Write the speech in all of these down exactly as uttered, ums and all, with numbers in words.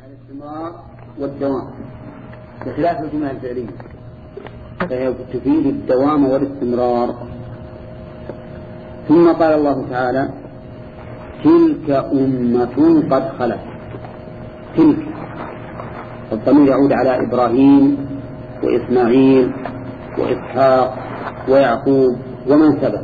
الاستمرار والدوام بخلاف الجمل الفعلية فهي تفيد الدوام والاستمرار. ثم قال الله تعالى: تلك أمة قد خلت. تلك الضمير يعود على إبراهيم وإسماعيل وإسحاق ويعقوب ومن سبق.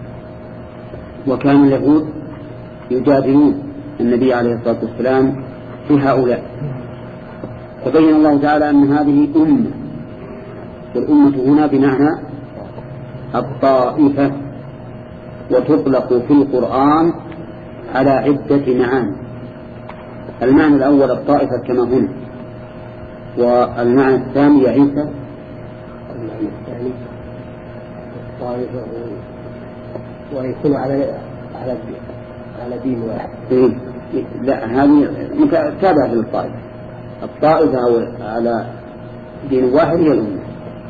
وكان اليهود يجادلون النبي عليه الصلاة والسلام في هؤلاء، فبين الله تعالى أن هذه أمة، والأمة هنا بمعنى الطائفة، وتطلق في القرآن على عدة معاني. المعنى الأول الطائفة كما هنا، والمعنى الثاني يا عيسى المعنى الثاني الطائفة ويكون على على على دين واحد. لا، هذه تابعة للطائفة. الطائفة على دين واحد هي الأمة.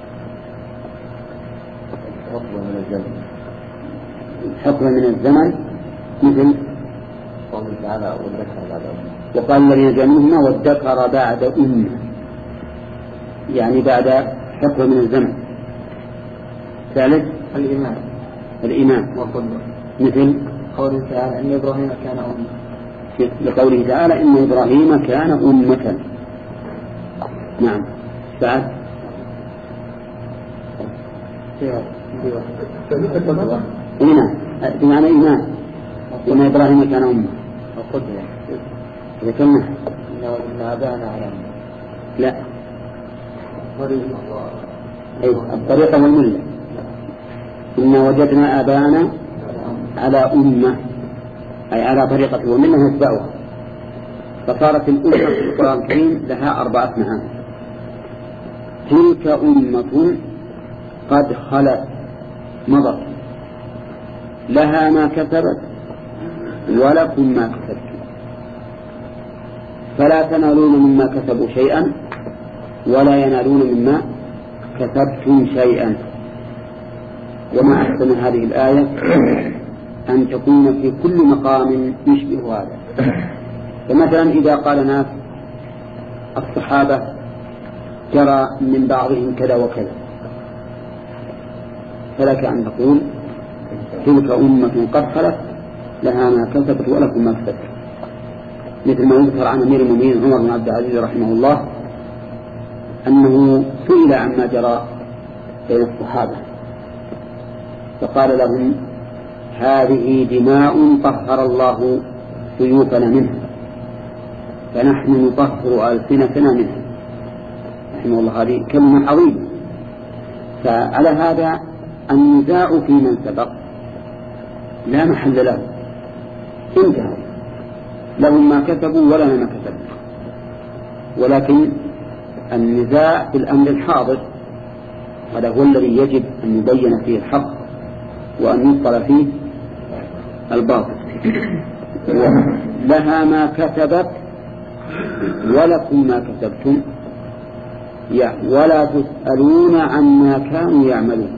حكم من الزمن حكم من الزمن مثل قوله تعالى والذكر بعد أمة. وقال الذين جاءوا والذكر بعد أمة، يعني بعد حكم من الزمن. ثالث الإيمان الإيمان والقدوة، مثل قوله تعالى إن إبراهيم كان أمة، لقوله تعالى إن إبراهيم كان أمة. نعم. بعد إيمان بمعنى إيمان، إن إبراهيم كان أمة. القدوة ذكرنا إن أبانا على أمة. لا، أي الطريقة والملة. إن وجدنا آباءنا على أمة، أي على طريقة ومنه يتبعها. فصارت الأمة في القرآن الكريم لها أربعة معاني. تلك أمة قد خلت مضت، لها ما كسبت ولكم ما كسبتم، فلا تنالون مما كسبوا شيئا ولا ينالون مما كسبتم شيئا. وما أحسن هذه الآية أن تكون في كل مقام يشبه هذا. فمثلا إذا قال ناس الصحابة جرى من بعضهم كذا وكذا، فلك أن تقول تلك أمة قد خلت لها ما كسبت ولكم ما كسبتم، مثل ما يذكر عن أمير المؤمنين عمر بن عبد العزيز رحمه الله أنه سئل عما جرى بين الصحابة فقال لهم: هذه دماء طهر الله سيوفنا منها، فنحن نطهر ألسنتنا منها. رحمه الله، هذه كلمة عظيمة. فعلى هذا النزاع في من سبق لا محل له، انتهى، لهم ما كسبوا ولنا ما كسبوا. ولكن النزاع في الأمر الحاضر هذا هو الذي يجب أن يبين فيه الحق وأن يبطل فيه الباطل. لها ما كسبت ولكم ما كسبتم، ولا تسألون عما كانوا يعملون.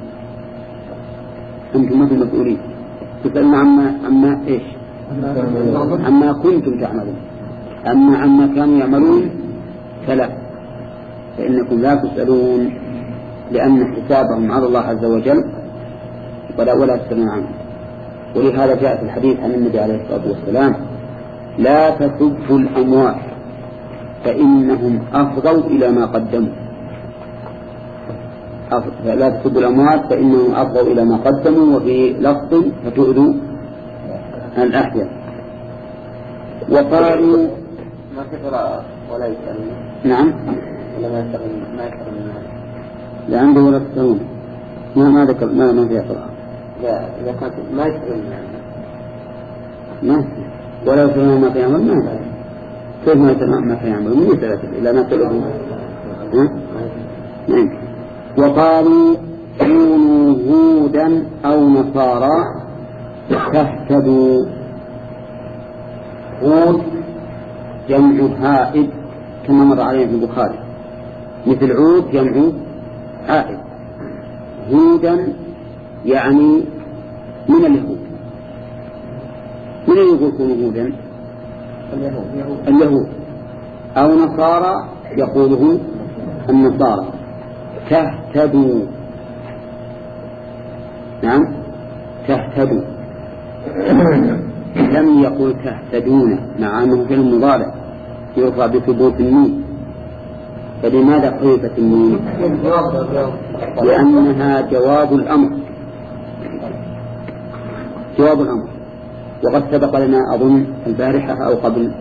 أنتم مثل مسؤولين، تسألون عما عما إيش عما كنتم تعملون، أما عما كانوا يعملون فلا، فإنكم لا تسألون، لأن حسابهم على الله عز وجل ولا ولا تسألون عنه. ولهذا جاء في الحديث عن النبي عليه الصلاة والسلام: لا تسبوا الأموات فإنهم أفضوا إلى ما قدموا. لا تسبوا الأموات فإنهم أفضوا إلى ما قدموا، وفي لفظ فتؤذوا الأحياء. وقالوا ما كثر ولا يسألون. نعم، ولا ما يسألون ما يسألون لا عنده ولا تسألون، ما ما ذكر ما ما فيها قراءة. لا، إذا كانت ما يسألون ما ولا يسألون ما يعمل ما كيف ما يسألون ما يعمل من يسأل إلا ما سألون. نعم. وقالوا كونوا هودا أو نصارى تهتدوا. هود جمع هائد كما مر عليه في البخاري، مثل عود جمع هائد. هودا يعني من اليهود. من اليهود يكون هودا؟ اليهود. اليهود أو نصارى يقوله النصارى تهتدوا. نعم تهتدوا، لم يقل تهتدون مع أنه في المضارع يرفع بثبوت النون. فلماذا حذفت النون؟ لأنها جواب الأمر، جواب الأمر. وقد سبق لنا أظن البارحة أو قبل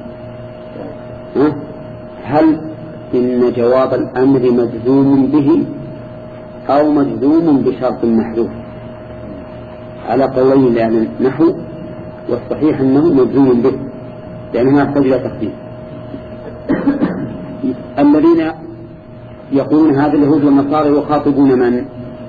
هل إن جواب الأمر مجزوم به أو مجزوم بشرط محذوف على قولين لأهل النحو، والصحيح أنه مجزوم به لأنه يحتاج إلى تخفيف. الذين يقولون هذا اليهود والنصارى يخاطبون من؟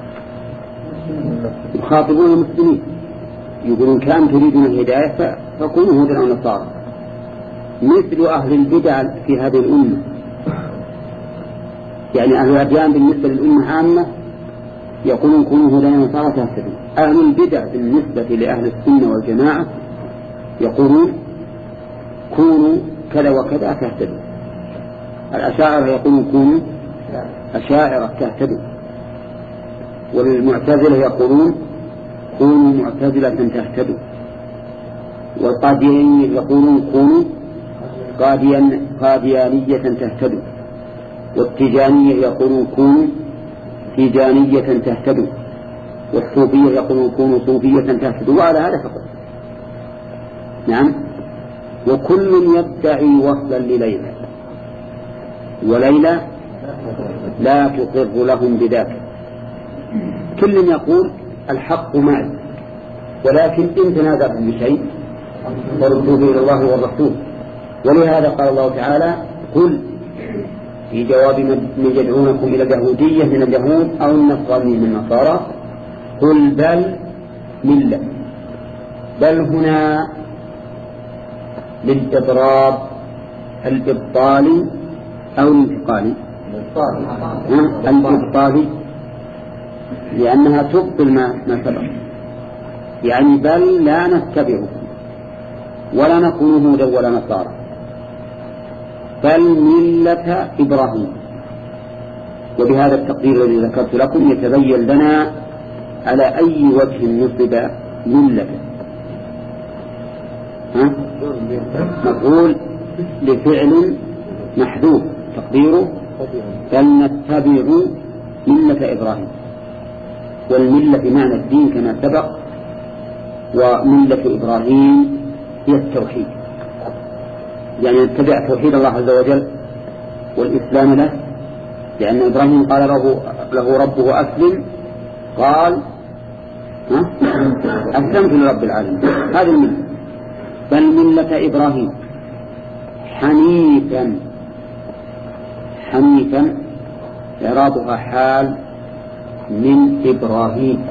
يخاطبون المسلمين، يقولون كان تريدون الهداية فكونوا هودا أو نصارى، مثل أهل البدع في هذه الأمة. يعني أهل الأديان بالنسبة للأمة عامة يقولون كونوا هودا أو نصارى تهتدون. أهل البدع بالنسبة لأهل السنة والجماعة يقولون كونوا كذا وكذا تهتدون. الأشاعرة يقولون كونوا أشاعرة تهتدوا، والمعتزلة يقولون كونوا معتزلة تهتدوا، والقاديانية يقولون كونوا قاديان قاديانية تهتدوا، والتيجانية يقولون كونوا تيجانية تهتدوا، والصوفية يقولون كونوا صوفية تهتدوا، وعلى هذا فقط. نعم. وكل يدعي وصلا لليلى وليلى لا تقر لهم بذاك. كل يقول الحق معي، ولكن إن تنازعتم بشيء فردوه إلى الله والرسول. ولهذا قال الله تعالى قل في جواب من يدعونكم إلى اليهودية من اليهود أو النصرانية من النصارى قل بل ملة. بل هنا للإضراب الإبطالي أو الانتقالي؟ الإبطالي، لأنها تبطل ما سبق. يعني بل لا نتبعه ولا نكون هودا ولا نصارى، بل ملة إبراهيم. وبهذا التقدير الذي ذكرت لكم يتبين لنا على أي وجه نصب ملة. ها؟ مفعول لفعل محذوف تقديره بل نتبع ملة إبراهيم. والملة بمعنى الدين كما سبق، وملة إبراهيم هي التوحيد، يعني نتبع توحيد الله عز وجل والإسلام له، لأن إبراهيم قال له, له ربه أسلم قال ها؟ أسلمت لرب العالمين. هذه الملة. بل ملة إبراهيم حنيفا. حنيفا إعرابها حال من إبراهيم،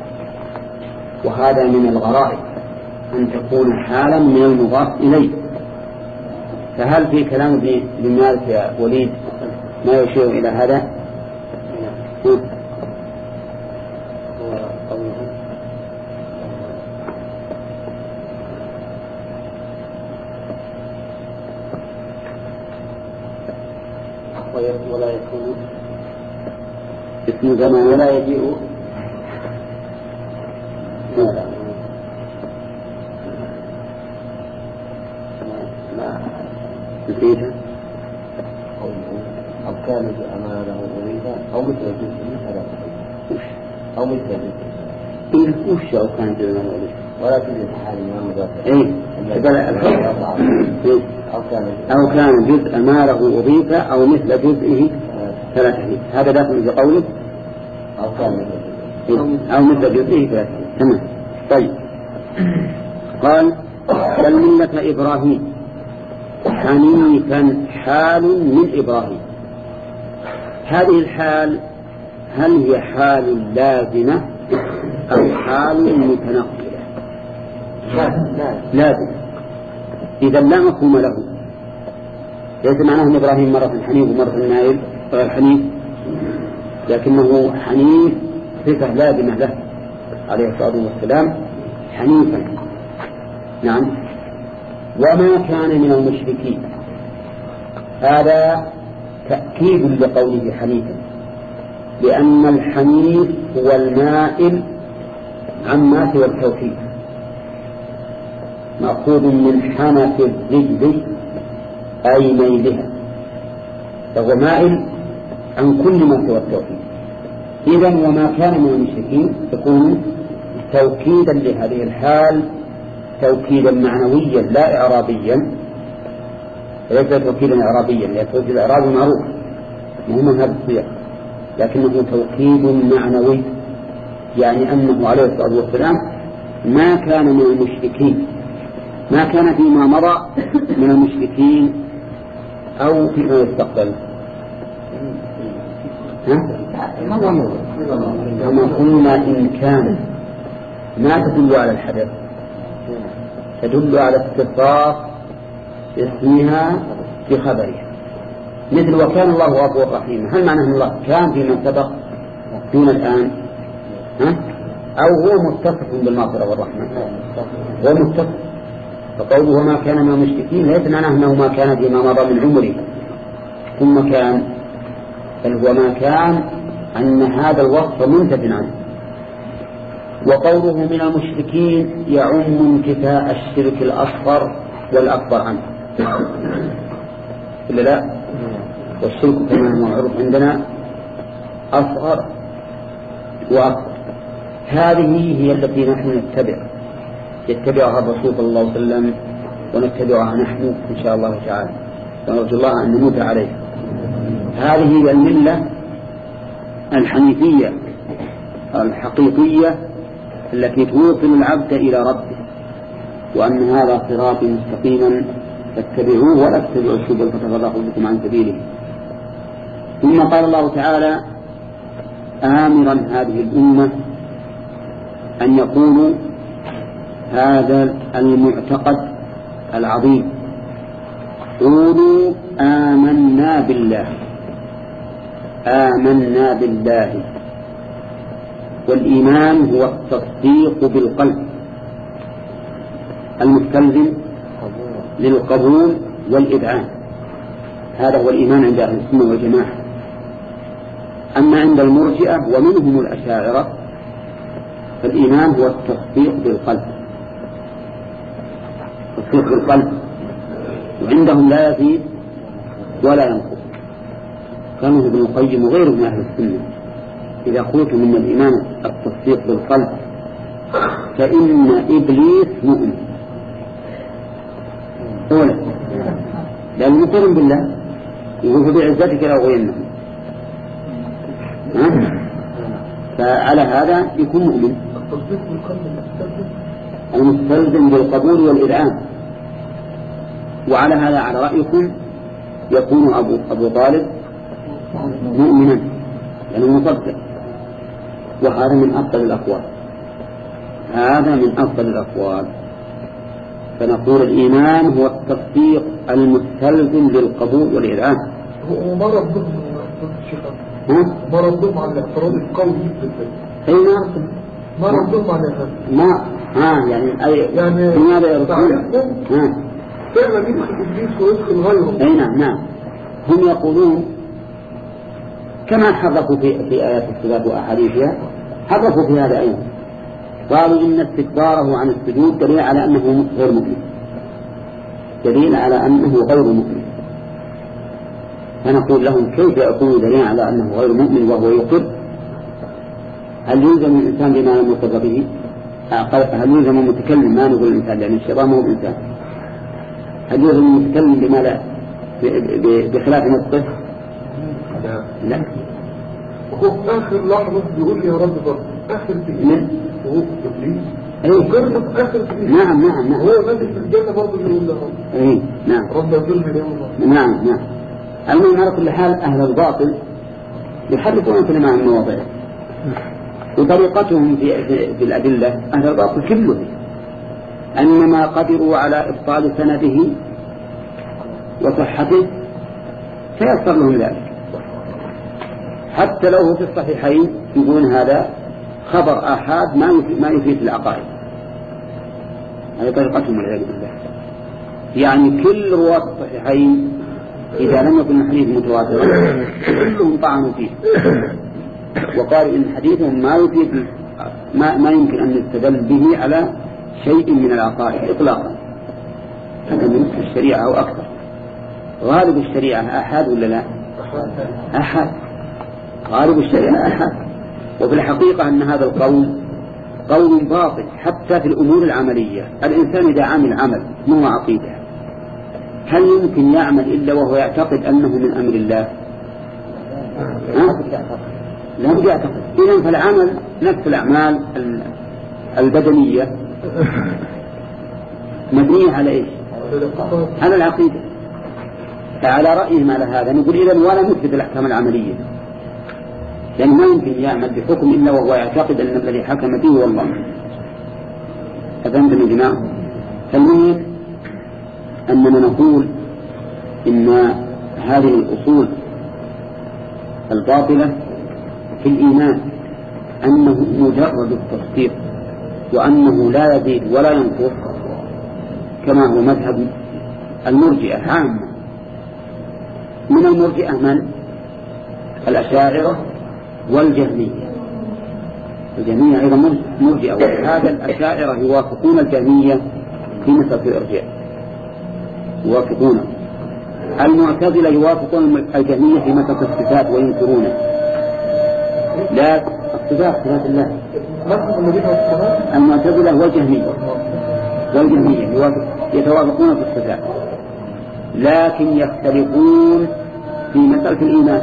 وهذا من الغرائب أن تكون حالا من المضاف إليه. فهل في كلام ابن مالك يا وليد ما يشير إلى هذا؟ ولا يكون اسم زمان ولا يجيء. لا لا نسيتها أو كان أمانه أريدا أو مثل جزء مثل أو مثل جزء إيه وش أو كان جزء ولا تجد حال ما مضافة. إيه أو كان أو كان جزء ماله أضيف أو مثل جزئه ثلاثة. هذا داخل في قوله أو كان أو مثل جزئه ثلاثة. تمام. طيب قال بل ملة إبراهيم حنيفا حال من إبراهيم. هذه الحال هل هي حال لازمة أو حال متنقلة؟ لازم. إذا لا مفهوم له. ليس معناه أن إبراهيم مرة حنيف ومرة نائل غير حنيف، لكنه حنيف صفة لازمة له عليه الصلاة والسلام حنيفا. نعم. وما كان من المشركين. هذا تأكيد لقوله حنيفا، لأن الحنيف هو المائل عما سوى التوحيد، مأخوذ من حنف الرجل أي ميلها، فهو مائل عن كل ما سوى التوحيد. إذن وما كان من المشركين يكون توكيدا لهذه الحال، توكيدا معنويا لا إعرابيا، ليس توكيدا إعرابيا، لأن التوكيد الإعرابي معروف مهم هذا الصيغ، لكنه توكيد معنوي، يعني أنه عليه الصلاة والسلام ما كان من المشركين، ما كان فيما مضى من المشركين أو فيما يستقبل. كما قلنا إن كان ما تدل على الحدث، تدل على اتصاف اسمها بخبرها، مثل وكان الله غفورا رحيما. هل معنى أن الله كان فيما سبق دون الآن؟ ها؟ أو هو متصف بالمغفرة والرحمة؟ هو متصف، فقوله ما كان من المشركين ليس معناه أنه ما كان فيما مضى من عمره ثم كان، بل هو ما كان أن هذا الوصف منتج عنه. وقوله من المشركين يعم انتفاء الشرك الأصغر والأكبر عنه، إلا لا؟ والشرك كما هو معروف عندنا أصغر وأكبر. هذه هي التي نحن نتبع يتبعها الرسول صلى الله عليه وسلم ونتبعها نحن إن شاء الله تعالى، ونرجو الله أن نموت عليه. هذه هي الملة الحنيفية الحقيقية التي توصل العبد إلى ربه، وأن هذا صراط مستقيما فاتبعوه ولا تتبعوا السبل فتفرق بكم عن سبيله. ثم قال الله تعالى آمرا هذه الأمة أن يقولوا هذا المعتقد العظيم، قولوا آمنا بالله، آمنا بالله. والإيمان هو التصديق بالقلب المستلزم للقبول والإذعان، هذا هو الإيمان عند أهل السنة والجماعة. أما عند المرجئة ومنهم الأشاعرة فالإيمان هو التصديق بالقلب، التصديق بالقلب، وعندهم لا يزيد ولا ينقص. كانوا ابن القيم وغيره من أهل السنة إذا قلت من الإيمان التصديق بالقلب فإن إبليس مؤمن أولا، لأنه مقر بالله يقول بعزتك لا أغوينه، فعلى هذا يكون مؤمن. التصديق بالقلب المستلزم بالقبول والإذعان. وعلى هذا على رأيكم يكون أبو, أبو طالب مؤمنا لأنه مصدق، وهذا من أفضل الأقوال، هذا من أفضل الأقوال. فنقول الإيمان هو التصديق المستلزم للقبول والإذعان. هو ما ردهم الشيخ؟ ما ردهم على الاعتراض القوي أي ما ما ردهم على هذا؟ ما ها يعني أي يعني لماذا يردون؟ ها فعلا يدخل إبليس ويدخل غيره. أي نعم نعم. هم يقولون كما حرفوا في في آيات الصلاة وأحاديثها حرفوا في هذا أيضا، قالوا إن استكباره عن السجود دليل على أنه غير مؤمن، دليل على أنه غير مؤمن. فنقول لهم كيف يكون دليل على أنه غير مؤمن وهو يقر؟ هل يلزم الإنسان بما لم يقر به؟ هل يلزم المتكلم؟ ما نقول الإنسان لأن الشيطان هو الإنسان. هل يلزم المتكلم بما لا بخلاف نطقه؟ لا. وهو في آخر لحظة بيقول لي يا رب برضه آخر تجيب وهو إبليس أيه. في آخر تجيب. نعم نعم نعم. هو نازل في الجنة برضه بيقول له رب. أيه نعم. رب يظلم لي والله. نعم نعم. المهم على كل حال أهل الباطل يحرفون كلمة عن مواضعه، وطريقتهم في, في, في الأدلة أهل الباطل كله أنما قدروا على إبطال سنده وصحته فيصر لهم ذلك، حتى لو في الصحيحين يقولون هذا خبر آحاد ما يفيد, ما يفيد العقائد. هذه طريقتهم والعياذ بالله. يعني كل رواة الصحيحين إذا لم يكن الحديث متواترا كلهم طعنوا فيه وقالوا إن حديثهم ما يفيد ما, ما يمكن أن يستدل به على شيء من العقائد إطلاقا. هذا من نصف الشريعة أو أكثر. غالب الشريعة أحد ولا لا؟ أحد. غالب الشريعة أحد. وفي الحقيقة أن هذا القول قول باطل حتى في الأمور العملية. الإنسان إذا عمل عمل مو عقيدة هل يمكن يعمل إلا وهو يعتقد أنه من أمر الله؟ لا يعتقد. إذن فالعمل نفس الأعمال البدنية مبنية على إيش؟ على العقيدة. فعلى رأيهم على هذا نقول إذن ولا نثبت الأحكام العملية لأن ما يمكن يعمل بحكم إلا وهو يعتقد أن الذي حكم فيه هو الله. أفهمتم يا جماعة؟ فالمهم أننا نقول إن هذه الأصول الباطلة في الإيمان أنه مجرد التصديق وأنه لا يزيد ولا ينقص كما هو مذهب المرجئة عامة. من المرجئة من؟ الأشاعرة والجهمية. الجهمية أيضا مرجئة وهذا الأشاعرة يوافقون الجهمية في مسألة الإرجاء يوافقونه. المعتزلة يوافقون الجهمية في مسألة الصفات وينكرونه. لا الصفات صفات الله. المعتزلة والجهمية والجهمية يتوافقون في الصفات لكن يختلفون في مسألة الإيمان.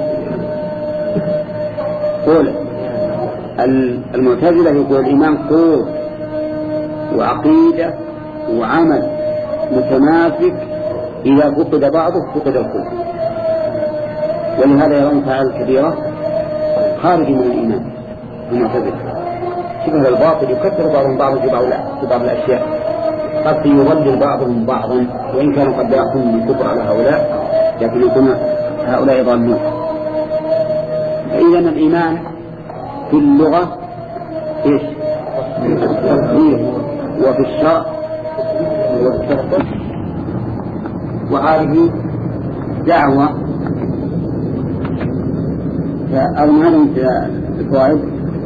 قول المعتزلة يقول الإيمان قول وعقيدة وعمل متماسك إذا فقد بعضه فقد الكل ولهذا يرون فعل كبيرة خارج من الإيمان. المعتزلة شبه الباطل يكثر بعضهم بعضا في بعض الأشياء قد يضلل بعضهم بعضا وإن كانوا قد يأخذون من الكفر على هؤلاء لكن يكون هؤلاء ضالون. فإذا الإيمان في اللغة إيش؟ التصديق وفي الشرع والتصديق وهذه دعوة. أو ماذا في الفوائد؟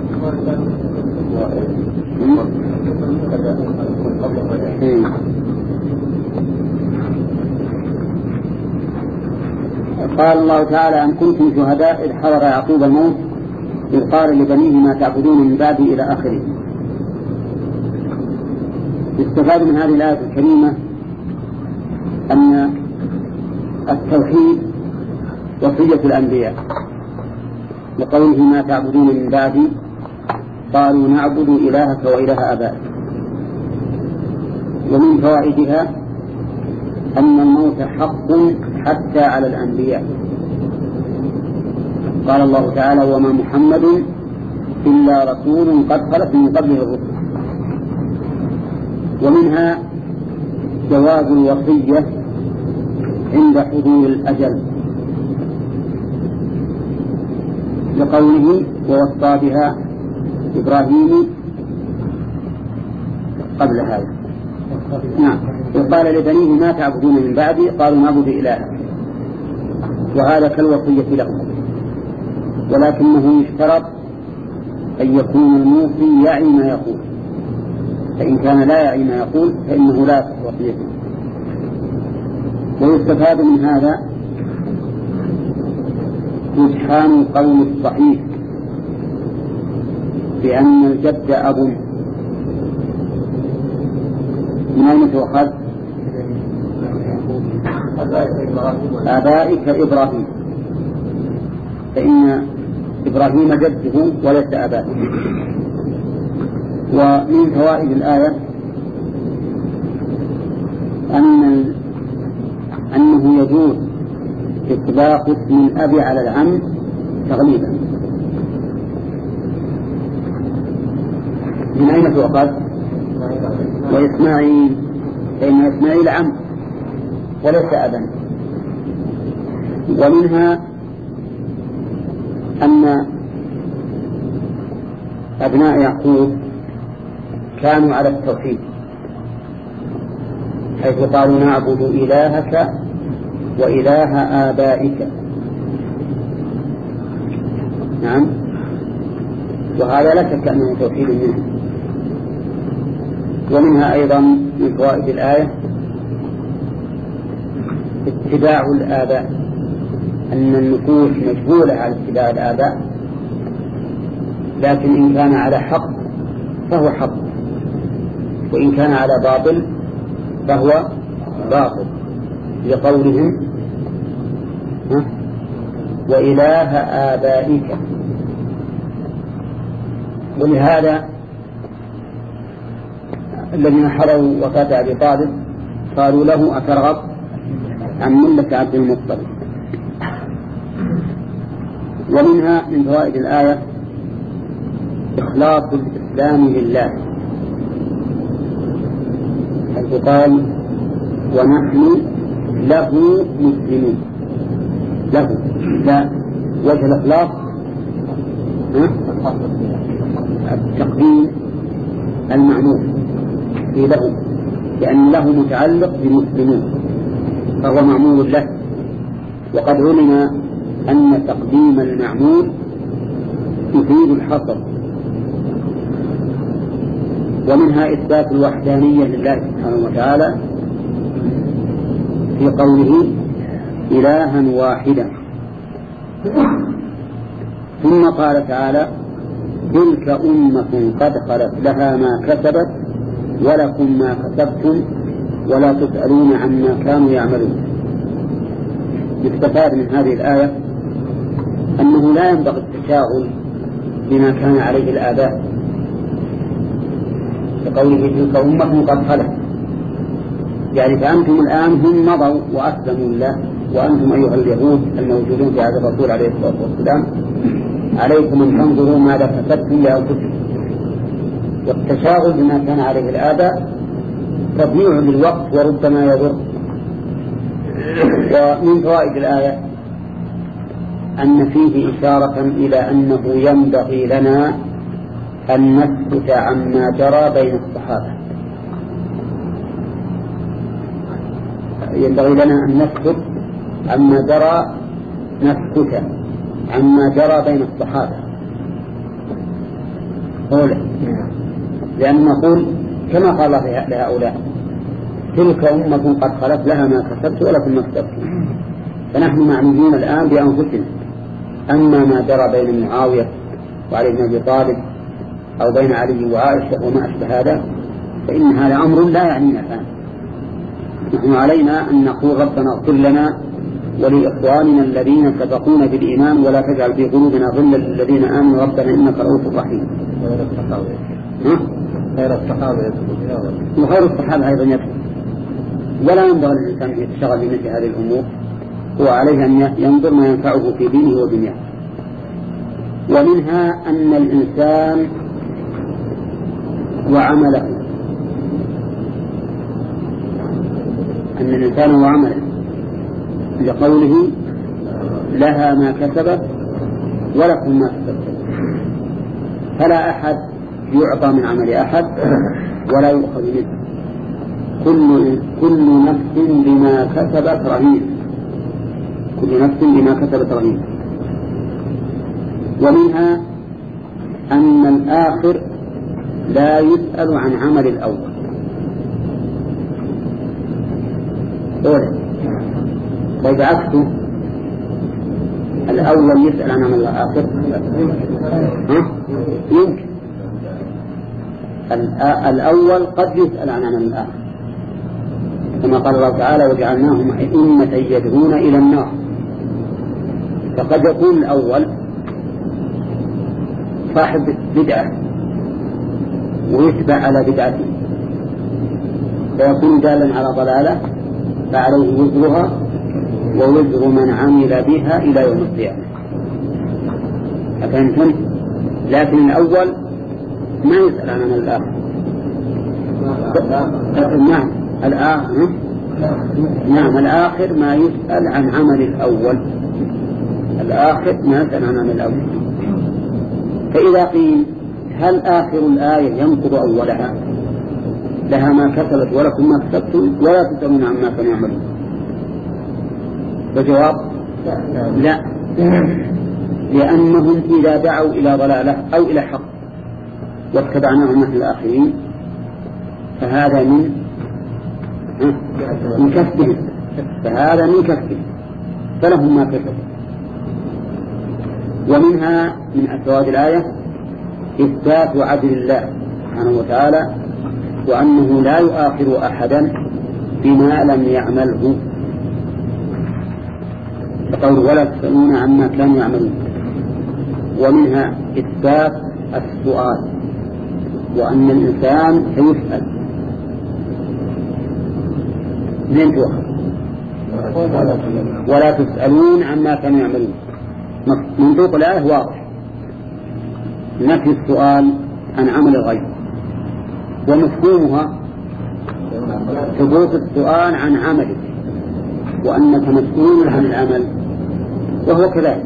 قال الله تعالى أن كنتم شهداء إذ حضر يعقوب الموت إذ قال لبنيه ما تعبدون من بعدي إلى آخره. يستفاد من هذه الآية الكريمة أن التوحيد وصية الأنبياء لقوله ما تعبدون من بعدي قالوا نعبد إلهك وإله آبائك. ومن فوائدها أن الموت حق حتى على الأنبياء. قال الله تعالى وما محمد إلا رسول قد خلت من قبله الرسل. ومنها جواز الوصية عند حضور الأجل لقوله ووصى بها إبراهيم قبل هذا. نعم. وقال لبنيه ما تعبدون من بعدي قالوا نعبد إلهك وهذا كالوصية لهم ولكنه يشترط أن يكون الموصي يعي ما يقول فإن كان لا يعي ما يقول فإنه لا تصح وصيته. ويستفاد من هذا رجحان القول الصحيح بأن الجد أب. من أين تؤخذ؟ آبائك إبراهيم فإن إبراهيم جده وليس آبائك. ومن فوائد الآية أن أنه يجوز إطلاق اسم الأب على العم تغليبا. من أين تؤخذ؟ وإسماعيل فإن إسماعيل عم وليس أبا. ومنها أن أبناء يعقوب كانوا على التوحيد حيث قالوا نعبد إلهك وإله آبائك. نعم، وهذا لا شك أنه توحيد منه. ومنها أيضا من فوائد الآية اتباع الآباء، أن النفوس مجبولة على اتباع الآباء، لكن إن كان على حق فهو حق، وإن كان على باطل فهو باطل، لقولهم وإله آبائك. ولهذا الذين حضروا وفاة أبي طالب قالوا له أترغب عن ملة عبد المطلب. ومنها من فوائد الآية إخلاص الإسلام لله، حيث قال ونحن له مسلمون. له لا وجه الإخلاص التقديم المعمول في له، لأن له متعلق بمسلمون فهو معمول له. وقد علم أن تقديم المعمول يفيد الحصر. ومنها إثبات الوحدانية لله سبحانه وتعالى في قوله إلها واحدا. ثم قال تعالى تلك أمة قد خلت لها ما كسبت ولكم ما كسبتم ولا تسألون عما كانوا يعملون. يستفاد من هذه الآية أنه لا ينبغي التشاغل بما كان عليه الآباء، كقوله تلك أمة قد خلت، يعني فأنتم الآن هم مضوا وأسلموا الله، وأنتم أيها اليهود الموجودون في هذا الرسول عليه الصلاة والسلام عليكم أن تنظروا ماذا كسبتم لأنفسكم. والتشاغل بما كان عليه الآباء تضييع للوقت وربما يضر. ومن فوائد الآية أن فيه إشارة إلى أنه ينبغي لنا أن نسكت عما جرى بين الصحابة. ينبغي لنا أن نسكت عما جرى نسكت عما جرى بين الصحابة أولا، لأن نقول كما قال الله لهؤلاء تلك أمة قد خلت لها ما كسبت ولكم ما كسبتم. فنحن معنيين الآن بأنفسنا. أما ما جرى بين معاوية وعلي بن أبي طالب أو بين علي وعائشة وما أشبه هذا فإن هذا أمر لا يعنينا الآن. نحن علينا أن نقول ربنا اغفر لنا ولإخواننا الذين سبقونا بالإيمان ولا تجعل في قلوبنا غلا للذين آمنوا ربنا إنك رؤوف رحيم. خير الصحابة يدخل وخير الصحابة أيضا يدخل. ولا ينبغي للإنسان أن يتشغل بمثل هذه الأمور، هو عليه أن ينظر ما ينفعه في دينه ودنياه. ومنها أن الإنسان وعمله أن الإنسان وعمله لقوله لها ما كسبت ولكم ما كسبتم، فلا أحد يعطى من عمل أحد ولا يؤخذ منه. كل كل نفس بما كسبت رهين، كل نفس بما كسبت رهين. ومنها أن الآخر لا يسأل عن عمل الأول. أولا طيب عكسه الأول يسأل عن عمل الآخر يمكن. الأول قد يسأل عن عمل الآخر كما قال الله تعالى وجعلناهم أئمة يدعون إلى النار. فقد يكون الأول صاحب بدعة ويتبع على بدعته فيكون دالا على ضلالة فعليه وزرها ووزر من عمل بها إلى يوم القيامة. أفهمتم؟ لكن الأول ما يسأل عن الآخر. نعم الآخر نعم الآخر ما يسأل عن عمل الأول. الآخر ما يسأل عن عمل الأول. فإذا قيل هل آخر الآية ينقض أولها لها ما كسبت ولكم ما كسبتم ولا تسألون عما كانوا يعملون، فجواب لا، لأنهم إذا دعوا إلى ضلالة أو إلى حق واتبعناهم نحن الآخرين فهذا من من كسبهم، فهذا من كسبهم فلهم ما كسبوا. ومنها من أسواد الآية إثبات عدل الله سبحانه وتعالى وأنه لا يؤاخذ أحدا بما لم يعمله، فقول ولا تسألون عما كانوا يعملون. ومنها إثبات السؤال وأن الإنسان سيسأل من توخر ولا تسألون عما كانوا يعملون. منطوق الآية واضح، نفي السؤال عن عمل الغير، ومفهومها ثبوت السؤال عن عمله وأنك مسؤول عن العمل وهو كذلك.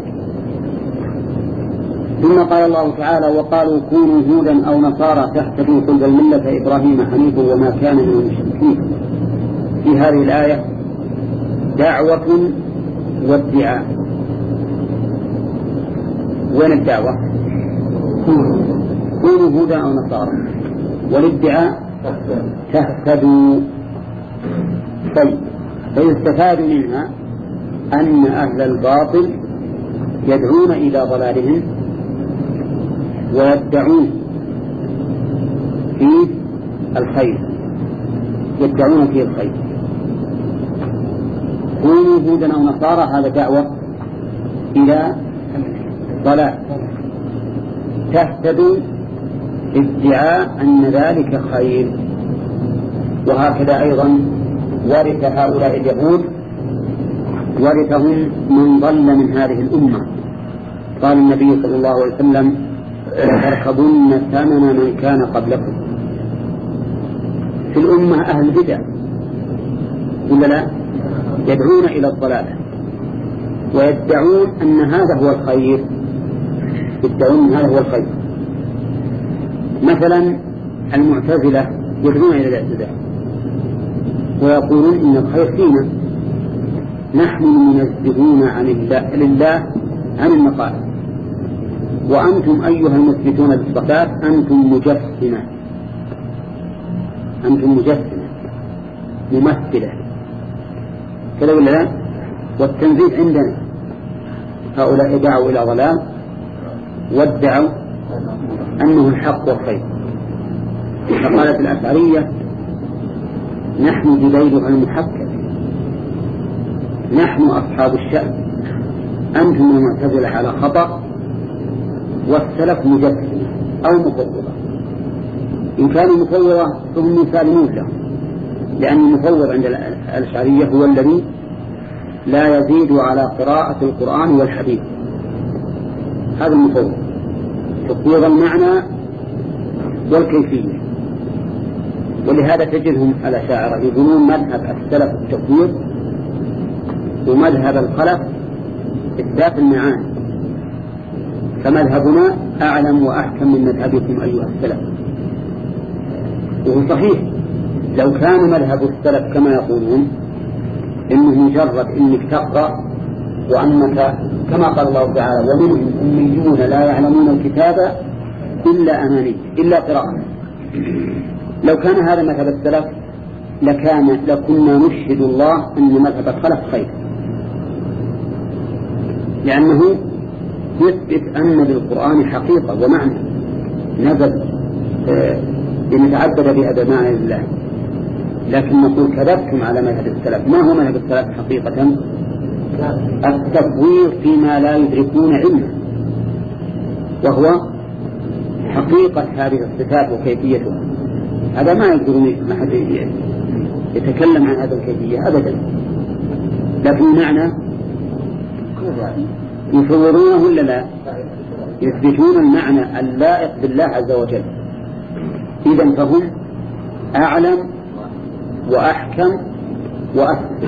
ثم قال الله تعالى وقالوا كونوا هودا أو نصارى تهتدوا قل بل ملة إبراهيم حنيفا وما كان من المشركين. في هذه الآية دعوة وادعاء. وين الدعوة؟ كونوا هودا أو نصارى، والادعاء تهتدوا. طيب، فيستفاد منها أن أهل الباطل يدعون إلى ضلالهم ويدعون فيه الخير، يدعون فيه الخير. كونوا هودا أو نصارى هذا دعوة إلى ضلال، تهتدوا ادعاء أن ذلك خير. وهكذا أيضا ورث هؤلاء اليهود ورثهم من ضل من هذه الأمة. قال النبي صلى الله عليه وسلم تركبن ثمن من كان قبلكم. في الأمة أهل بدع ولا لا؟ يدعون إلى الضلالة ويدعون أن هذا هو الخير، يدعون أن هذا هو الخير. مثلا المعتزلة يدعون إلى الاعتداء ويقولون إن الخير فينا، نحن منزهون عن الله لله عن المقال، وأنتم أيها المثبتون بالصفات أنتم مجسمة، أنتم مجسمة ممثلة كذا ولا لا؟ والتنزيه عندنا هؤلاء دعوا إلى ضلال وادعوا أنه الحق والخير. فقالت الأشعرية نحن جبيلها المحكم، نحن أصحاب الشأن، أنتم المعتزلة على خطأ والسلف مجسمة أو مفوضة. إن كانوا مفوضة فهم مسالمون له، لأن المفوض عند الأشعرية هو الذي لا يزيد على قراءة القرآن والحديث، هذا المفوض تفويض المعنى والكيفية. ولهذا تجدهم الأشاعرة يقولون مذهب السلف التفويض ومذهب الخلف إثبات المعاني، فمذهبنا أعلم وأحكم من مذهبكم أيها السلف. وهو صحيح، لو كان مذهب السلف كما يقولون إنه مجرد إنك تقرأ وأنك كما قال الله تعالى ومنهم أميون لا يعلمون الكتاب إلا أماني إلا قراءة، لو كان هذا مذهب السلف لكان لكنا نشهد الله أن مذهب الخلف خير، لأنه يثبت أن للقرآن حقيقة ومعنى نزل لنتعبد بأبناء الله. لكن نقول كذبتم على مذهب السلف. ما هو مذهب السلف حقيقة؟ التفويض فيما لا يدركون علمه، وهو حقيقة هذه الصفات وكيفيتها. هذا ما يقدرون ما حد يتكلم عن هذا الكيفية أبدا، لكن معنى يصورونه ولا لا؟ يثبتون المعنى اللائق بالله عز وجل. إذن فهم أعلم وأحكم وأثبت.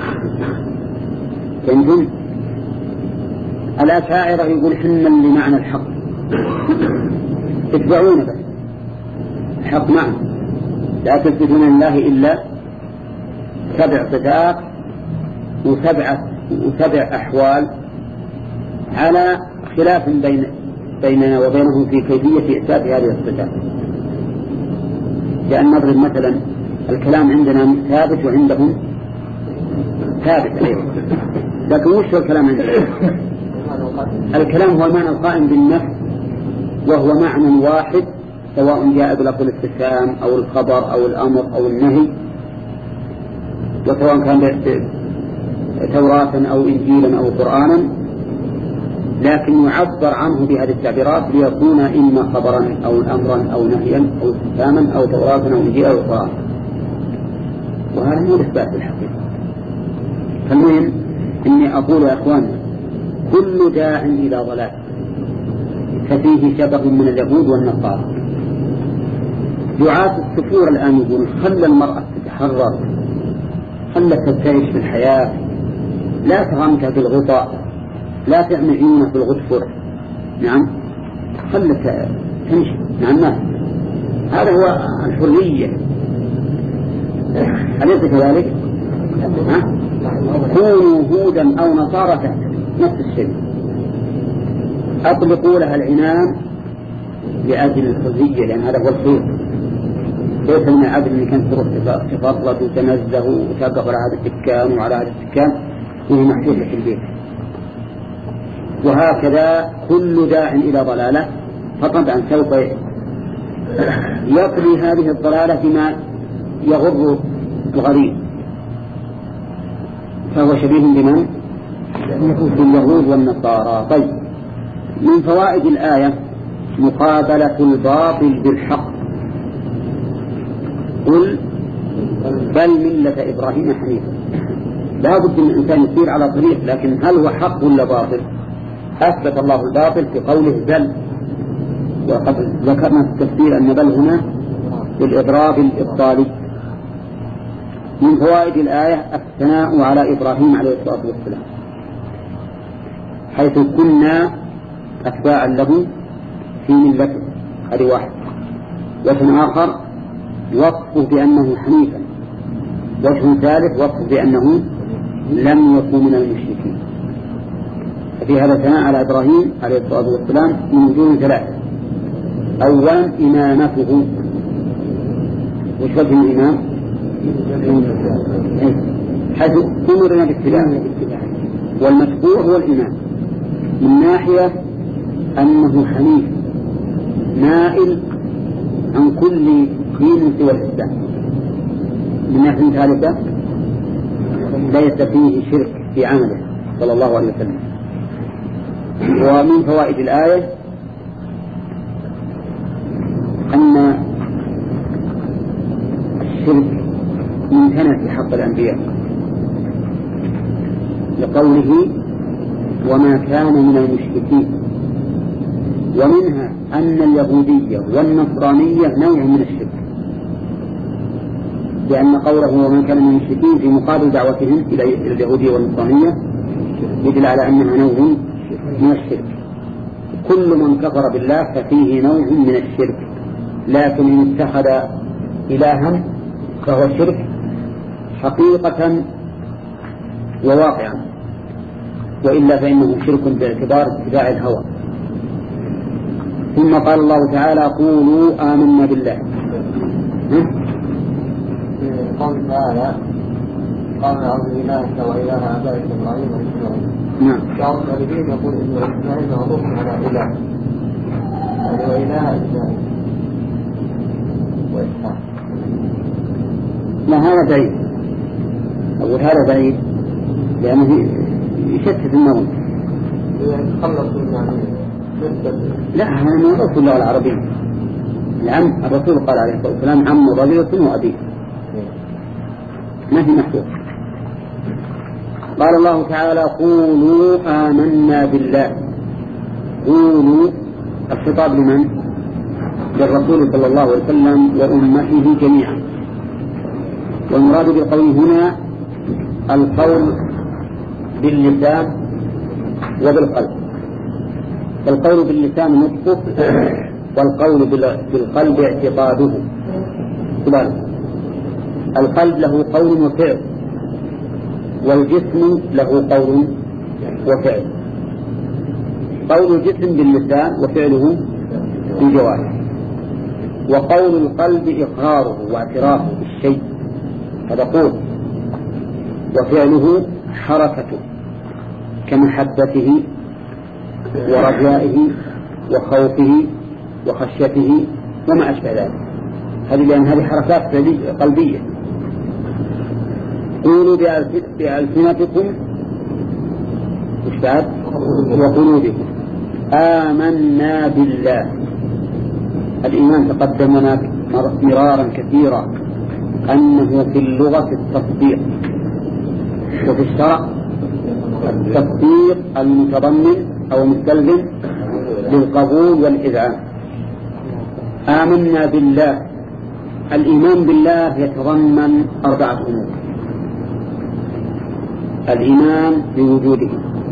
فإنهم الأشاعرة يقول حنا لمعنى الحق، اتبعون بس الحق معه، لا تثبتون الله إلا سبع صفات وسبعة وسبع أحوال على خلاف بين بيننا وبينهم في كيفية إثبات هذه الصفات. لأن نضرب مثلا الكلام عندنا ثابت وعندهم ثابت أيضا، لكن وش هو الكلام عندنا؟ الكلام هو المعنى القائم بالنفس، وهو معنى واحد سواء جاء بلفظ الاستفهام أو الخبر أو الأمر أو النهي، وسواء كان توراة أو إنجيلا أو قرآنا، لكن يعبر عنه بهذه التعبيرات ليكون إما خبرا أو أمرا أو نهيا أو استفهاما أو توراة أو إنجيلا أو قرآن. وهذا هو الإثبات بالحقيقة. فالمهم إني أقول يا أخوان كل داع إلى ضلال ففيه شبه من اليهود والنصارى. دعاة السفور الآن يقول خلى المرأة تتحرر، خلى تبتعش في الحياة، لا تغمك في الغطاء، لا تعمل عيونك في الغطفر، نعم خلى تمشي مع الناس. هذا هو الحرية، أليس كذلك؟ كونوا هودا أو نصارى نفس الشيء. أطلقوا لها العنان لأجل الحرية، لأن هذا هو الخير. ليس من العدل أن كانت تروح تفرط وتنزه وتقف على هذا السكان وعلى هذا السكان وهي محجوبة في البيت. وهكذا كل داع إلى ضلالة فطبعا سوف يقضي هذه الضلالة بما يغر الغريب، فهو شبيه بمن؟ باليهود والنصارى. طيب، من فوائد الآية مقابلة الباطل بالحق. قل بل ملة إبراهيم حنيفا. لا بد من الإنسان يسير على طريق، لكن هل هو حق ولا باطل؟ أثبت الله الباطل في قوله بل، وقد ذكرنا في التفسير أن بل هنا للإضراب الإبطالي. من فوائد الآية الثناء على إبراهيم عليه الصلاة والسلام، حيث كنا أتباعا له في ملته. هذه واحد. وجه آخر وصفه بأنه حنيفا. وجه ثالث وصفه بأنه لم يكن من المشركين. ففي هذا الثناء على إبراهيم عليه الصلاة والسلام من وجوه ثلاثة. أولا إمامته. وش وجه الإمام؟ حيث أمرنا بالاتباع، والمتبوع هو الإمام من ناحية أنه حنيف مائل عن كل دين سوى الإسلام. من ناحية ثالثة ليس فيه شرك في عمله صلى الله عليه وسلم. ومن فوائد الآية أن الشرك ممتنع في حق الأنبياء لقوله وما كان من المشركين. ومنها أن اليهودية والنصرانية نوع من الشرك، لأن قوله ومن كان من المشركين في مقابل دعوتهم إلى اليهودية والنصرانية يدل على أنها نوع من الشرك. كل من كفر بالله ففيه نوع من الشرك، لكن إن اتخذ إلها فهو شرك حقيقة وواقعا، وإلا فإنه شرك باعتبار اتباع الهوى. ثم قال الله تعالى قولوا آمنا بالله. قال تعالى قال أعوذ بالله وإله آبائك إبراهيم وإسماعيل. نعم. بعض الذين يقول إن إسماعيل معروف على إله، يعني وإله إسماعيل وإسحاق. لا هذا بعيد، أقول هذا بعيد لأنه يشتت النظر. يتخلص من يعني لا هذا معروف اللغة العربية. العم الرسول قال عليه الصلاة والسلام عم رجل وأبيه، ما في محدود. قال الله تعالى قولوا آمنا بالله. قولوا الخطاب لمن؟ للرسول صلى الله عليه وسلم وأمته جميعا. والمراد بالقول هنا القول باللسان وبالقلب. القول باللسان نطقه، والقول بالقلب اعتقاده. القلب له قول وفعل، والجسم له قول وفعل. قول الجسم باللسان وفعله بالجوارح، وقول القلب إقراره واعترافه بالشيء هذا قول، وفعله حركته كمحبته ورجائه وخوفه وخشيته وما أشبه ذلك. هذه لأن هذه حركات قلبية. قولوا بألسنتكم وقلوبكم آمنا بالله. الإيمان تقدم لنا مرارا كثيرا أنه في اللغة التصديق، وفي الشرع التصديق المتضمن أو مستلزم للقبول والإذعان. آمنا بالله، الإيمان بالله يتضمن أربعة أمور: الإيمان بوجوده،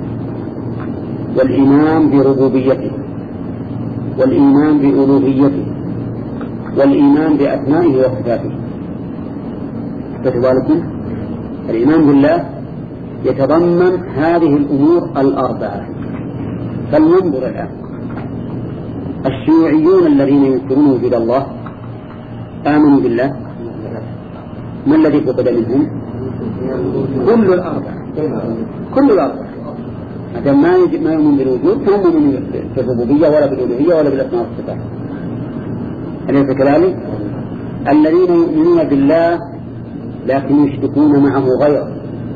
والإيمان بربوبيته، والإيمان بألوهيته، والإيمان بأسمائه وصفاته. فتبالكم الإيمان بالله يتضمن هذه الأمور الأربعة. فلننظر الآن الشيوعيون الذين ينكرون وجود الله آمنوا بالله، ما الذي فقد منهم؟ كل الأربعة، كل الأربعة. هذا ما يجب ما يؤمن بالوجود فهم من بالربوبية ولا بالألوهية ولا بالأسماء والصفات. أليس كذلك؟ الذين يؤمنون بالله لكن يشركون معه غيره،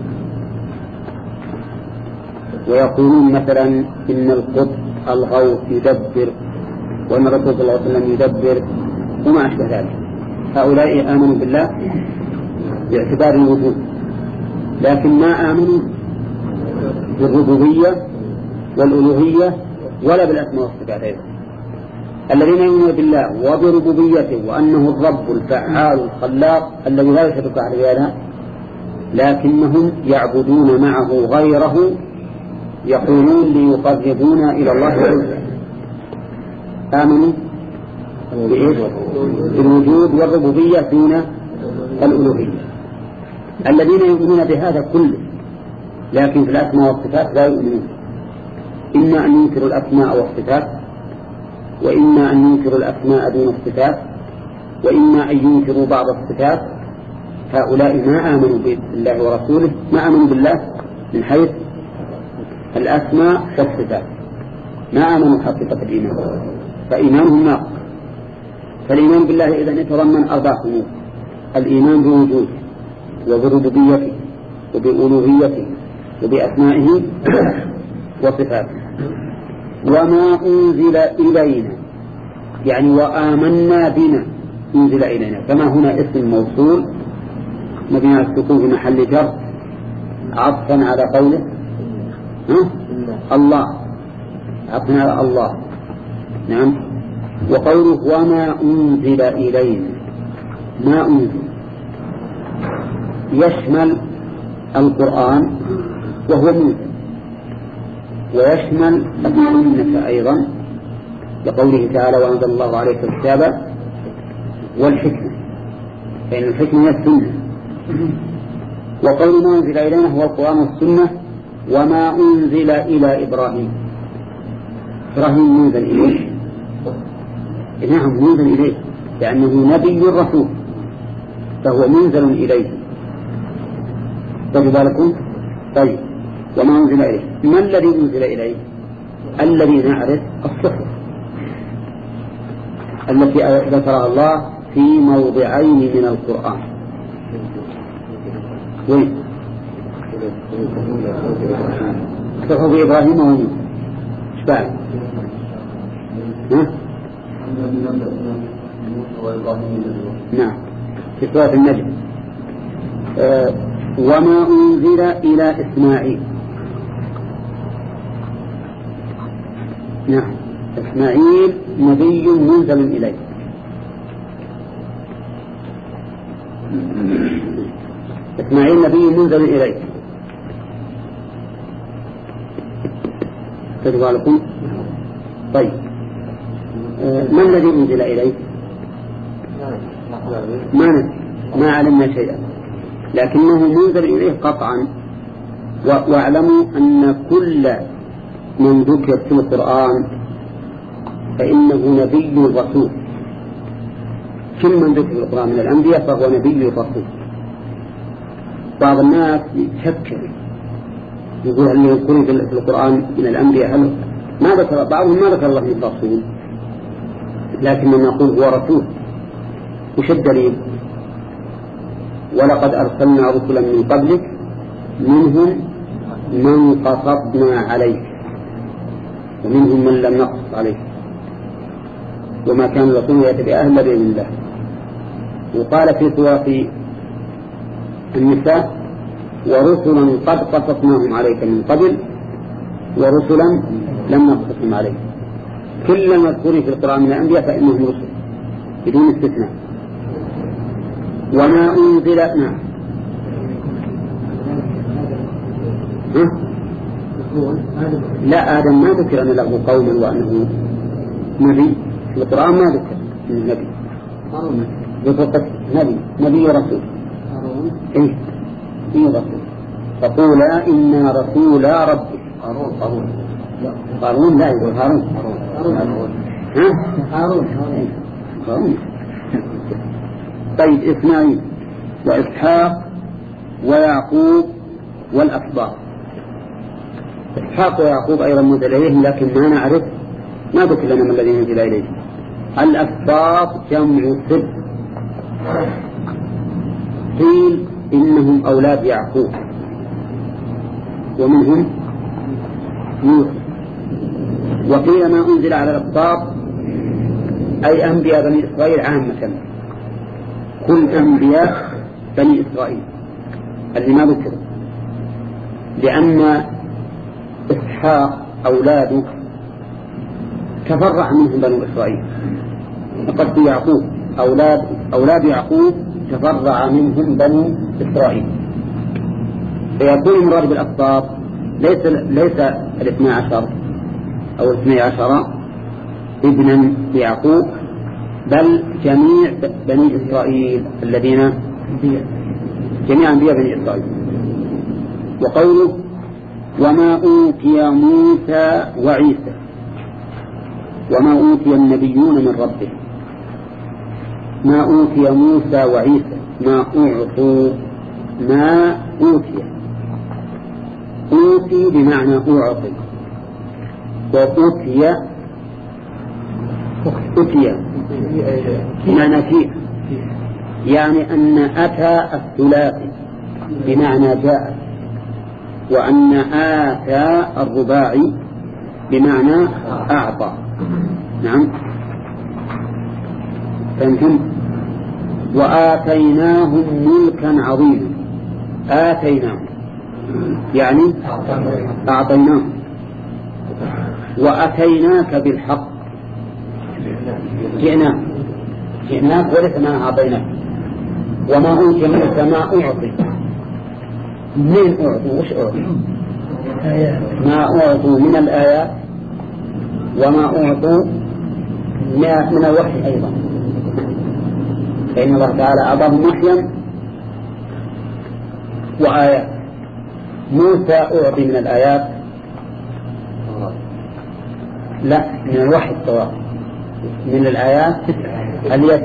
ويقولون مثلا إن القطب الغوث يدبر، وأن الرسول صلى الله عليه وسلم يدبر وما أشبه ذلك. هؤلاء آمنوا بالله باعتبار الوجود، لكن ما آمنوا بالربوبية والألوهية ولا بالأسماء والصفات أيضا. الذين يؤمنون بالله وبربوبيته وأنه الرب الفعال الخلاق الذي لا يشرك على هذا، لكنهم يعبدون معه غيره، يقولون ليقربونا إلى الله عزا. آمنوا بالوجود والربوبية دون الألوهية. الذين يؤمنون بهذا كله لكن في الأسماء والصفات لا يؤمنون، إما أن ينكروا الأسماء والصفات، وإما أن ينكروا الأسماء دون الصفات، وإما أن ينكروا بعض الصفات. هؤلاء ما آمنوا بالله ورسوله، ما آمنوا بالله من حيث الأسماء والصفات، ما آمنوا حقيقة الإيمان، فإيمانهم ناقص. فالإيمان بالله إذن يتضمن أربع أمور: الإيمان بوجوده وبربوبيته وبألوهيته وبأسمائه وصفاته. وما أنزل إلينا يعني وآمنا بنا أنزل إلينا، كما هنا اسم موصول مبني على السكون في محل جر عطفا على قوله ها؟ الله، عطفا على الله. نعم. وقوله وما أنزل إلينا، ما أنزل يشمل القرآن وهو منزل، ويشمل السنة أيضا لقوله تعالى وأنزل الله عليك الكتاب والحكمة، فإن الحكمة هي السنة. وقول ما أنزل إلينا هو القرآن والسنة. وما أنزل إلى إبراهيم، إبراهيم منزل إليه، نعم منزل إليه لأنه نبي رسول فهو منزل إليه. تجد بالكم؟ طيب. وما أنزل إليه، ما الذي أنزل إليه؟ الذي نعرف الصفة التي ذكرها الله في موضعين من القرآن. وين؟ صفة إبراهيم وموسى. إيش بعد؟ ها؟ نعم في سورة النجم. أه وما أنزل إلى إسماعيل. نعم إسماعيل نبي منزل إليه. إسماعيل نبي منزل إليه. تجوا لكم. طيب آه ما الذي أنزل إليه؟ ما ما علمنا شيئا، لكنه منزل إليه قطعا واعلموا أن كل من ذكر في القرآن فإنه نبي رسول. كل من ذكر في القرآن من الأنبياء فهو نبي رسول. بعض الناس يفكر يقول هل يذكرون في القرآن من الأنبياء هل ما ذكر بعضهم ما ذكر الله من رسول، لكن من نقول هو رسول. وش الدليل؟ ولقد أرسلنا رسلا من قبلك منهم من قصصنا عليك ومنهم من لم نقصص عليك وما كان الرسول يأتي بأهل بإذن الله. وقال في سورة النساء ورسلا قد قصصناهم عليك من قبل ورسلا لم نقصصهم عليك. كل المذكورين في القرآن من الأنبياء فإنهم رسل بدون استثناء. وما أنزل نعم لا آدم ما ذكر أن له قوم وأنه نبي في القرآن، ما ذكر من نبي ذكر نبي نبي ورسول. إيه إيه رسول. فقولا إنا رسول ربك. قارون قارون قارون لا يقول هارون. ها هارون هارون. طيب إسماعيل وإسحاق ويعقوب والأسباط. إسحاق ويعقوب أيضا منزل إليهم لكن ما نعرف ما ذكر لنا من الذين نزل إليهم. الأسباط جمع سبط. قيل إنهم أولاد يعقوب ومنهم يوسف. وقيل ما أنزل على الأسباط أي أنبياء بني إسرائيل عامة، كل أنبياء بني إسرائيل اللي ما ذكروا، لأن إسحاق أولاده تفرع منهم بني إسرائيل. فقد في يعقوب أولاد أولاد يعقوب تفرع منهم بني إسرائيل. فيكون المراد بالأسباط ليس ليس الاثنى عشر أو الاثني عشر ابنا ليعقوب، بل جميع بني إسرائيل الذين جميع أنبياء بني إسرائيل. وقوله وما أوتي موسى وعيسى، وما أوتي النبيون من ربهم. ما أوتي موسى وعيسى ما أعطوا ما أوتي. أوتي بمعنى أعطي، وأوتي أوتي بمعنى فيه، يعني أن أتى الثلاثي بمعنى جاء، وأن آتى الرباعي بمعنى أعطى. نعم فهمتم؟ وآتيناهم ملكا عظيما. آتيناهم يعني أعطيناهم. وأتيناك بالحق، جئناك جئناك وليس ما أعطيناك. وما أوتي موسى ما أعطي. من أعطوا وش أعطي؟ ما أعطوا من الآيات وما أعطوا من الوحي أيضا، فإن الله تعالى أعطاهم وحيا وآيات. موسى أعطي من الآيات لا من الوحي التوراة. من الآيات اليد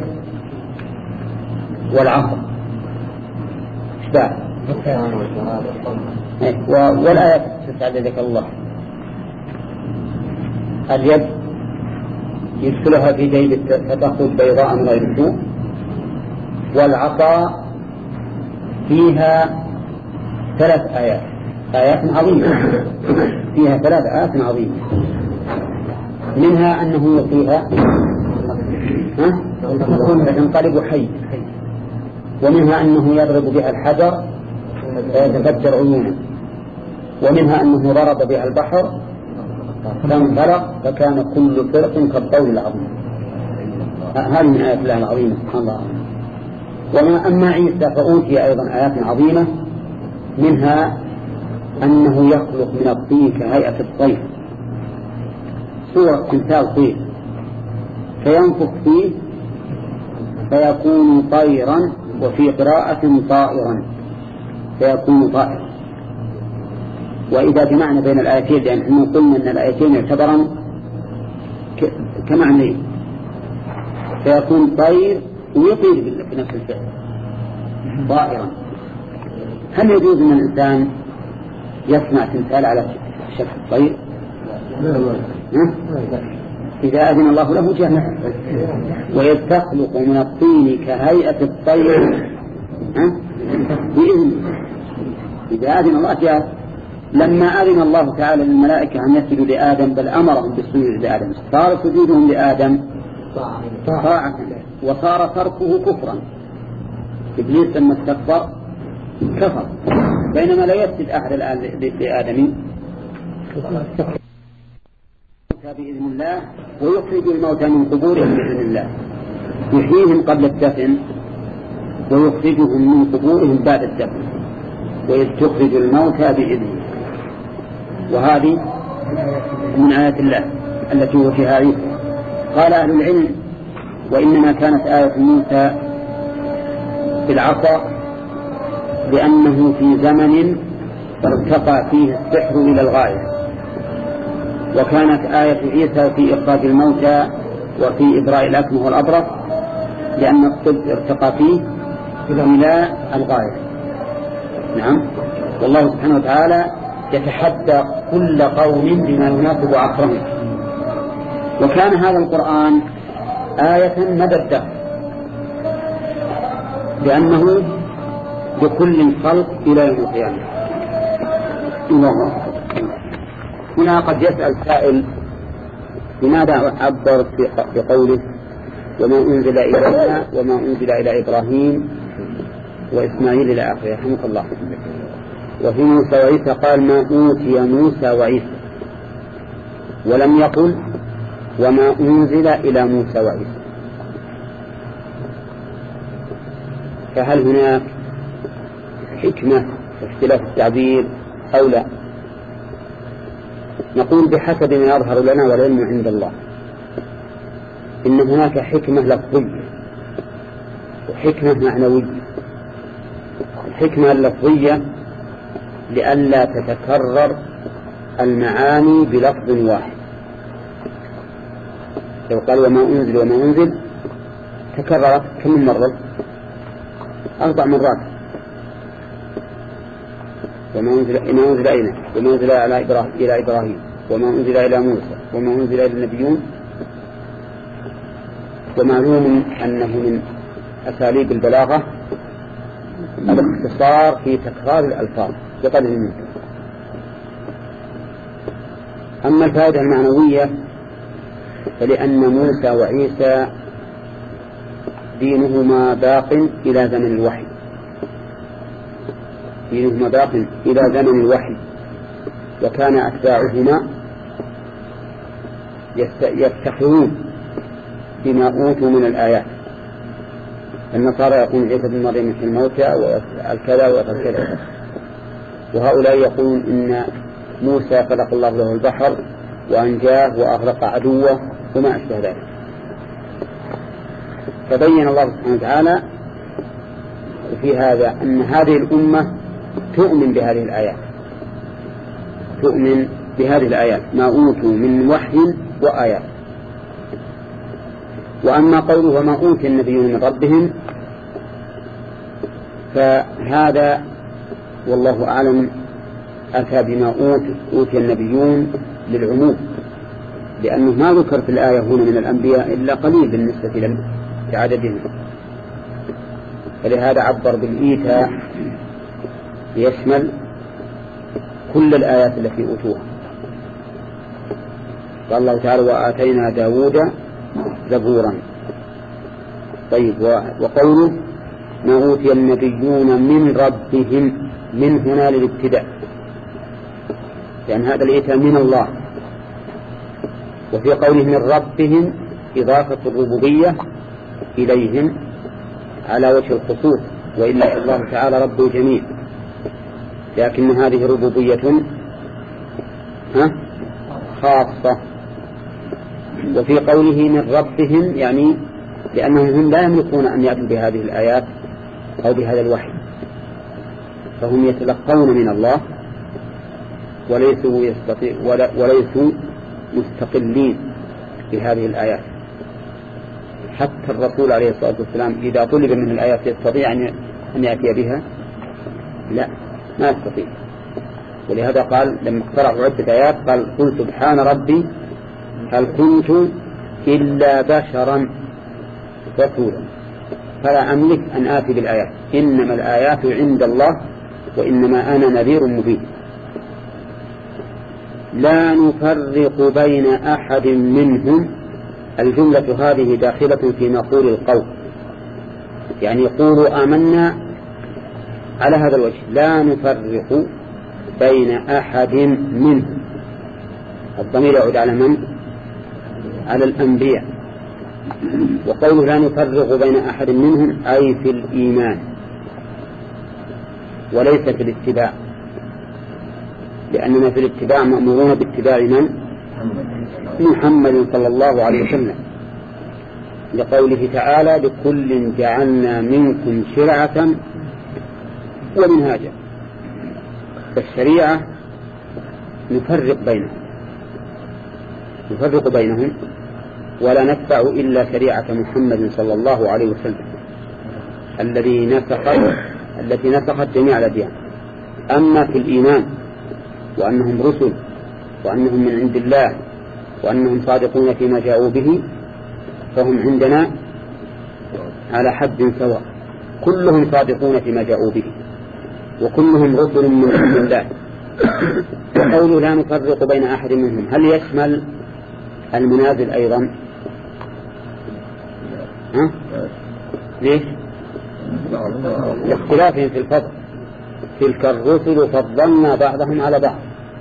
والعصا اشباه والآيات تسعد ذلك الله. اليد يدخلها في جيب فتخرج بيضاء من غير سوء، والعصا فيها ثلاث آيات آيات عظيمة فيها ثلاث آيات عظيمة، منها أنه يعطيها فتنقلب حي، ومنها أنه يضرب بها الحجر فيتفجر عيونه، ومنها أنه ضرب بها البحر فانفلق فكان كل فرق كالطول العظيم. هذه من آيات الله العظيمة سبحان الله. وما أما عيسى فأوتي أيضا آيات عظيمة، منها أنه يخلق من الطين كهيئة الطير، صورة تمثال طير، فينفخ فيه فيكون طيرا، وفي قراءة طائرا فيكون طائرا. وإذا جمعنا بين الآيتين، لأن احنا قلنا أن الآيتين يعتبرا كمعنى، فيكون طير ويطير في نفس الفعل طائرا. هل يجوز أن الإنسان يصنع تمثال على شكل طير؟ إذا أذن الله له جاء. وإذ تخلق من الطين كهيئة الطير بإذن، إذا أذن الله جاء. لما أذن الله تعالى للملائكة أن يسجدوا لآدم بل أمرهم بالسجود لآدم، صار سجودهم لآدم طاعة وصار تركه كفرا. إبليس لما استكبر كفر، بينما لا يسجد أحد الآن لآدم بإذن الله، ويخرج الموتى من قبورهم بإذن الله، يحييهم قبل الدفن ويخرجهم من قبورهم بعد الدفن، وإذ تخرج الموتى بإذنه. وهذه من آيات الله التي هو في هذه. قال أهل العلم: وإنما كانت آية موسى في العصا لأنه في زمن ارتقى فيه السحر إلى الغاية، وكانت آية عيسى في إخراج الموتى وفي إبراء الأكمه والأبرص لأن الطب ارتقى فيه إلى الغاية. نعم. والله سبحانه وتعالى يتحدى كل قوم بما يناسب عصرهم. وكان هذا القرآن آية مدى الدهر، لأنه بكل الخلق إلى يوم القيامة. الله. هنا قد يسأل سائل: لماذا عبر بقوله وما أنزل إلينا وما أنزل إلى إبراهيم وإسماعيل إلى آخره؟ رحمك الله. وفي موسى وعيسى قال ما أوتي موسى وعيسى، ولم يقل وما أنزل إلى موسى وعيسى. فهل هناك حكمة واختلاف التعبير أو لا؟ نقول بحسب ما يظهر لنا والعلم عند الله إن هناك حكمة لفظية وحكمة معنوية. الحكمة اللفظية لئلا تتكرر المعاني بلفظ واحد. لو قال وما أنزل وما أنزل تكررت كم مرة؟ أربع مرات. وما أنزل إلينا وما أنزل إلى إبراهيم وما أنزل إلى موسى وما أنزل إلى النبيون. ومعلوم أنه من أساليب البلاغة الاختصار في تكرار الألفاظ بقدر الممكن. أما الفائدة المعنوية فلأن موسى وعيسى دينهما باق إلى زمن الوحي، دينهما باق إلى زمن الوحي، وكان أتباعهما يفتخرون بما أوتوا من الآيات. النصارى يقولون عيسى بن مريم في الموتى والكذا والكذا، وهؤلاء يقولون إن موسى خلق الله له البحر وأنجاه وأغرق عدوه وما أشبه ذلك. فبين الله سبحانه وتعالى في هذا أن هذه الأمة تؤمن بهذه الآيات، تؤمن بهذه الآيات ما أوتوا من وحي وآيات. وأما قوله وما أوتي النبيون من ربهم فهذا والله أعلم أتى بما أوتي النبيون للعموم، لأنه ما ذكر في الآية هنا من الأنبياء إلا قليل بالنسبة لعددهم، فلهذا عبر بالإيتاء ليشمل كل الآيات التي أوتوها. قال الله تعالى وآتينا داود زبورا. طيب، وقوله ما أوتي النبيون من ربهم، من هنا للابتداء، لأن هذا الإيتاء من الله. وفي قوله من ربهم إضافة الربوبية إليهم على وجه الخصوص، وإلا الله تعالى رب جميع، لكن هذه ربوبية خاصة. وفي قوله من ربهم يعني لأنهم هم لا يملكون أن يأتوا بهذه الآيات أو بهذا الوحي، فهم يتلقون من الله وليسوا يستطيع وليسوا مستقلين بهذه الآيات. حتى الرسول عليه الصلاة والسلام إذا طلب من الآيات يستطيع أن يأتي بها؟ لا، ما يستطيع. ولهذا قال لما اقترحوا عدة آيات قال قل سبحان ربي هل كنت إلا بشرا رسولا فلا أملك أن آتي بالآيات، إنما الآيات عند الله وإنما أنا نذير مبين. لا نفرق بين أحد منهم، الجملة هذه داخلة في مقول القول، يعني يقولوا آمنا على هذا الوجه، لا نفرق بين أحد منهم. الضمير يعود على من؟ على الأنبياء. وقوله لا نفرق بين أحد منهم أي في الإيمان وليس في الاتباع، لأننا في الاتباع مأمورون باتباع من؟ محمد صلى الله عليه وسلم، لقوله تعالى لكل جعلنا منكم شرعة ومنهاجا. فالشريعة نفرق بينهم نفرق بينهم ولا نتبع إلا شريعة محمد صلى الله عليه وسلم الذي نسخت التي نسخت جميع الأديان. أما في الإيمان وأنهم رسل وأنهم من عند الله وأنهم صادقون فيما جاءوا به فهم عندنا على حد سواء، كلهم صادقون فيما جاءوا به وكلهم رسل من عند الله. وقوله لا نفرق بين أحد منهم هل يشمل المنازل أيضا؟ ها؟ ليش؟ لاختلافهم في الفضل، تلك الرسل فضلنا بعضهم على بعض.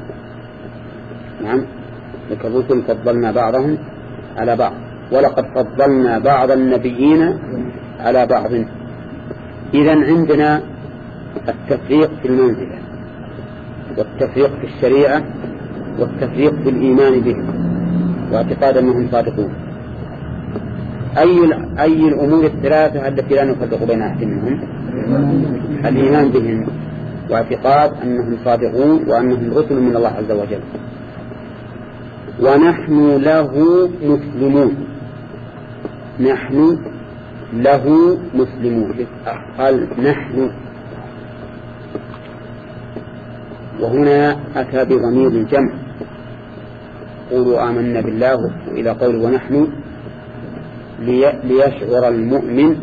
نعم، تلك الرسل فضلنا بعضهم على بعض ولقد فضلنا بعض النبيين على بعض. إذن عندنا التفريق في المنزلة والتفريق في الشريعة والتفريق في الإيمان بهم واعتقاد أنهم صادقون. أي أي الأمور الثلاثة التي لا نفرق بين أحد منهم؟ الإيمان بهم واعتقاد أنهم صادقون وأنهم رسل من الله عز وجل. ونحن له مسلمون، نحن له مسلمون. قال نحن، وهنا أتى بضمير الجمع، قولوا آمنا بالله إلى قول ونحن ليشعر المؤمن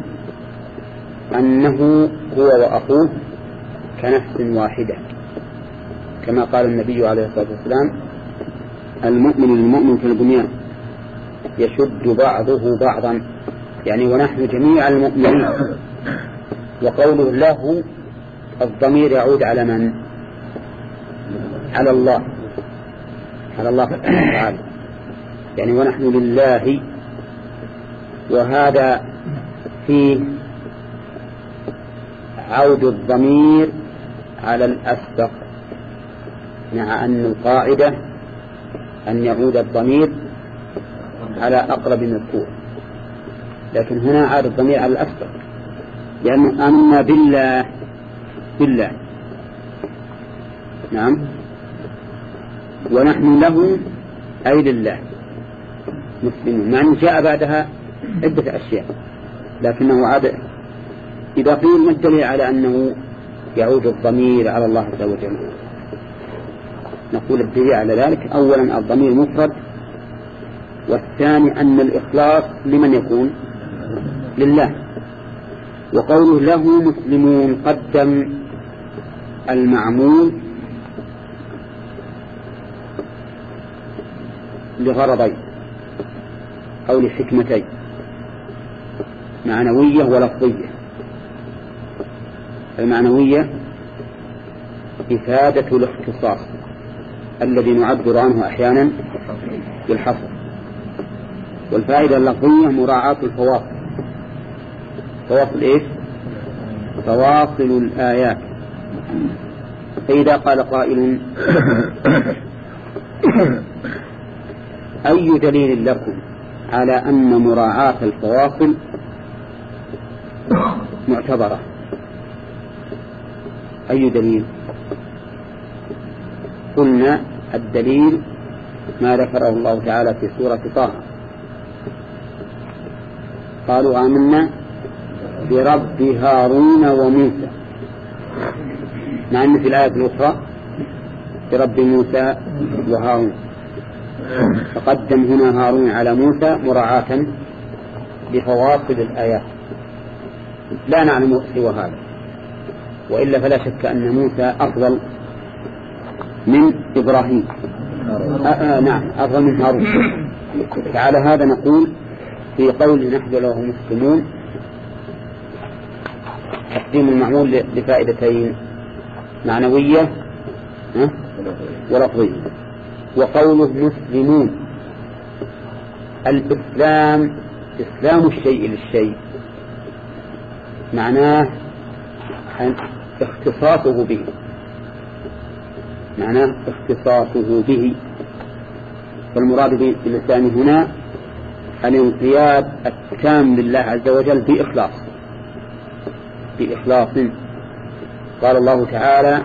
أنه هو وأخوه كنفس واحدة، كما قال النبي عليه الصلاة والسلام المؤمن للمؤمن كالبنيان يشد بعضه بعضا، يعني ونحن جميع المؤمنين. وقوله له الضمير يعود على من؟ على الله، على الله تعالى، يعني ونحن لله. وهذا فيه عود الضمير على الأسبق، مع أن القاعدة أن يعود الضمير على أقرب مذكور، لكن هنا عاد الضمير على الأسبق لأنه آمنا بالله بالله. نعم، ونحن له أي لله مسلمون، مع أن جاء بعدها عدة أشياء لكنه عاد. إذا قيل ما الدليل على أنه يعود الضمير على الله عز وجل؟ نقول الدليل على ذلك أولا الضمير مفرد، والثاني أن الإخلاص لمن يكون؟ لله. وقوله له مسلمون قدم المعمول لغرضين أو لحكمتين معنوية ولفظية. المعنوية إفادة الاختصاص الذي نعبر عنه أحيانا بالحصر، والفائدة اللفظية مراعاة الفواصل. فواصل إيش؟ فواصل الآيات. فإذا قال قائل أي دليل لكم على أن مراعاة الفواصل معتبرة؟ أي دليل؟ قلنا الدليل ما ذكره الله تعالى في سورة طه، قالوا آمنا برب هارون وموسى، مع أن في الآية الأخرى برب موسى وهارون، فقدم هنا هارون على موسى مراعاة لفواصل الآيات، لا نعلم سوى هذا، وإلا فلا شك أن موسى أفضل من إبراهيم. آه آه نعم أفضل من هارون. فعلى هذا نقول في قول نحن له مسلمون تقديم المعمول لفائدتين معنوية ولفظية. وقوله مسلمون الإسلام إسلام الشيء للشيء، معناه اختصاصه به، معناه اختصاصه به. فالمراد بالإسلام هنا الانقياد التام لله عز وجل بإخلاص بإخلاص. قال الله تعالى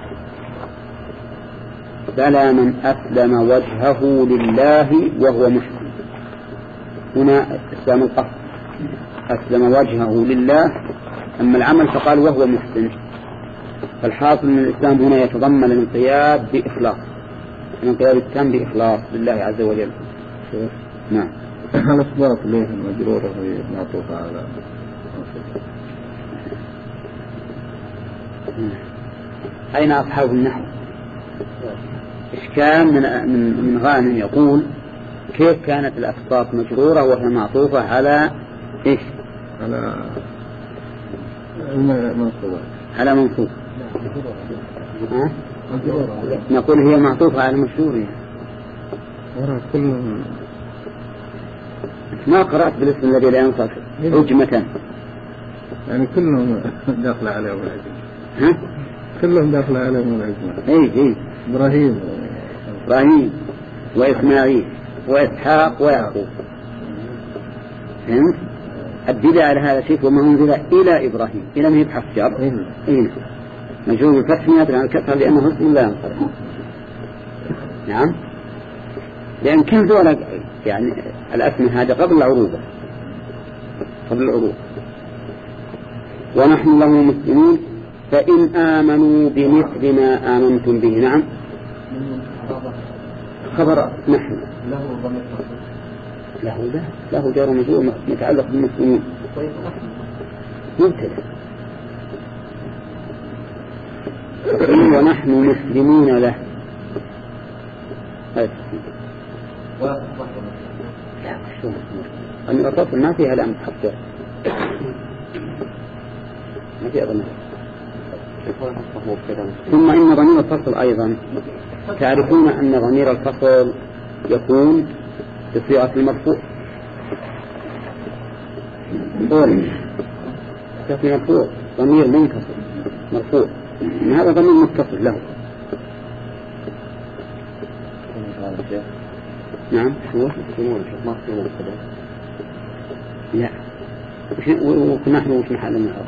بلى من أسلم وجهه لله وهو محسن، هنا إسلام القصد، أسلم وجهه لله، أما العمل فقال وهو محسن. فالحاصل من الإسلام هنا يتضمن الانقياد بإخلاص، الانقياد التام بإخلاص لله عز وجل. نعم. الأسباب ليه المجرورة هي معطوفة على أين أصحاب النحو؟ إشكال من من من غانم يقول كيف كانت الأسباب مجرورة وهي معطوفة على إيش؟ على المنصوب. على منصوب. نقول هي معطوفة على المشهور. كلهم ما قرأت بالاسم الذي لا ينصف عجمة، يعني كلهم داخل عليهم العجمة. ها؟ كلهم داخل عليهم العجمة. إيه إيه. إبراهيم إبراهيم وإسماعيل وإسحاق ويعقوب. فهمت؟ الدليل على هذا شيء وما أنزل إلى إبراهيم، إلى ما يبحث جار. إيه. إيه. مجرور بالفتح يدل على الكسر لأنه اسم لا ينصرف. نعم. لأن كل ذولا يعني الأسماء هذا قبل العروبة، قبل العروبة. ونحن له مسلمون فإن آمنوا بمثل ما آمنتم به. نعم. خبر نحن له ضمير له له له جار ومجرور متعلق بالمسلمين مبتدأ. ونحن مسلمون له. لا شو أن الرسل ما فيها لام حتى ما في أظن. ثم إن ضمير الفصل أيضا تعرفون أن ضمير الفصل يكون بصيغة المرفوع. قول كفي مرفوع ضمير منفصل مرفوع، إن هذا ضمير متصل له. نعم. شو ما في لا ونحن وش محل النهار؟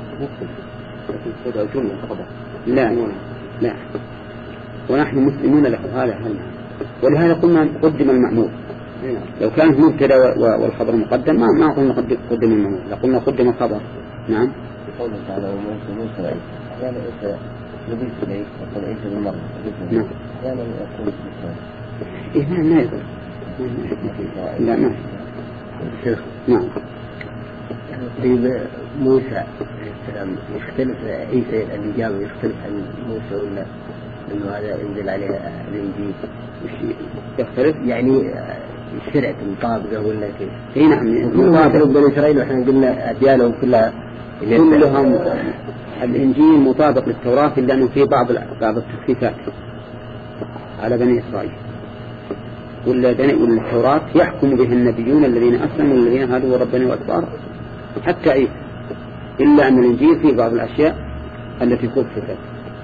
لا لا ونحن مسلمون له. هذا هل ولهذا قلنا قدم المأمور. لو كانت مبتدا والخبر مقدم ما ما قلنا قدم المأمور، لقلنا قدم الخبر. نعم. قوله تعالى وموسى عيسى أحيانا عيسى نبي إليه وقال عيسى بالمرة. نعم. أحيانا يكون بالسلام. إيه ما يقول. لا ما. شيخ. نعم. طيب موسى السلام يختلف عيسى اللي جاء يختلف عن موسى ولا إنه هذا ينزل عليه الإنجيل؟ يختلف يعني الشرع مطابقة ولا كيف؟ إيه نعم. مطابقة بني إسرائيل وإحنا قلنا أديانهم كلها كلهم الإنجيل مطابق للتوراة إلا أنه في بعض بعض التخفيفات على بني إسرائيل. ولا بني ولا التوراة يحكم به النبيون الذين أسلموا والذين هادوا وربنا وأكبر حتى عيسى، إلا أن الإنجيل فيه بعض الأشياء التي خففت.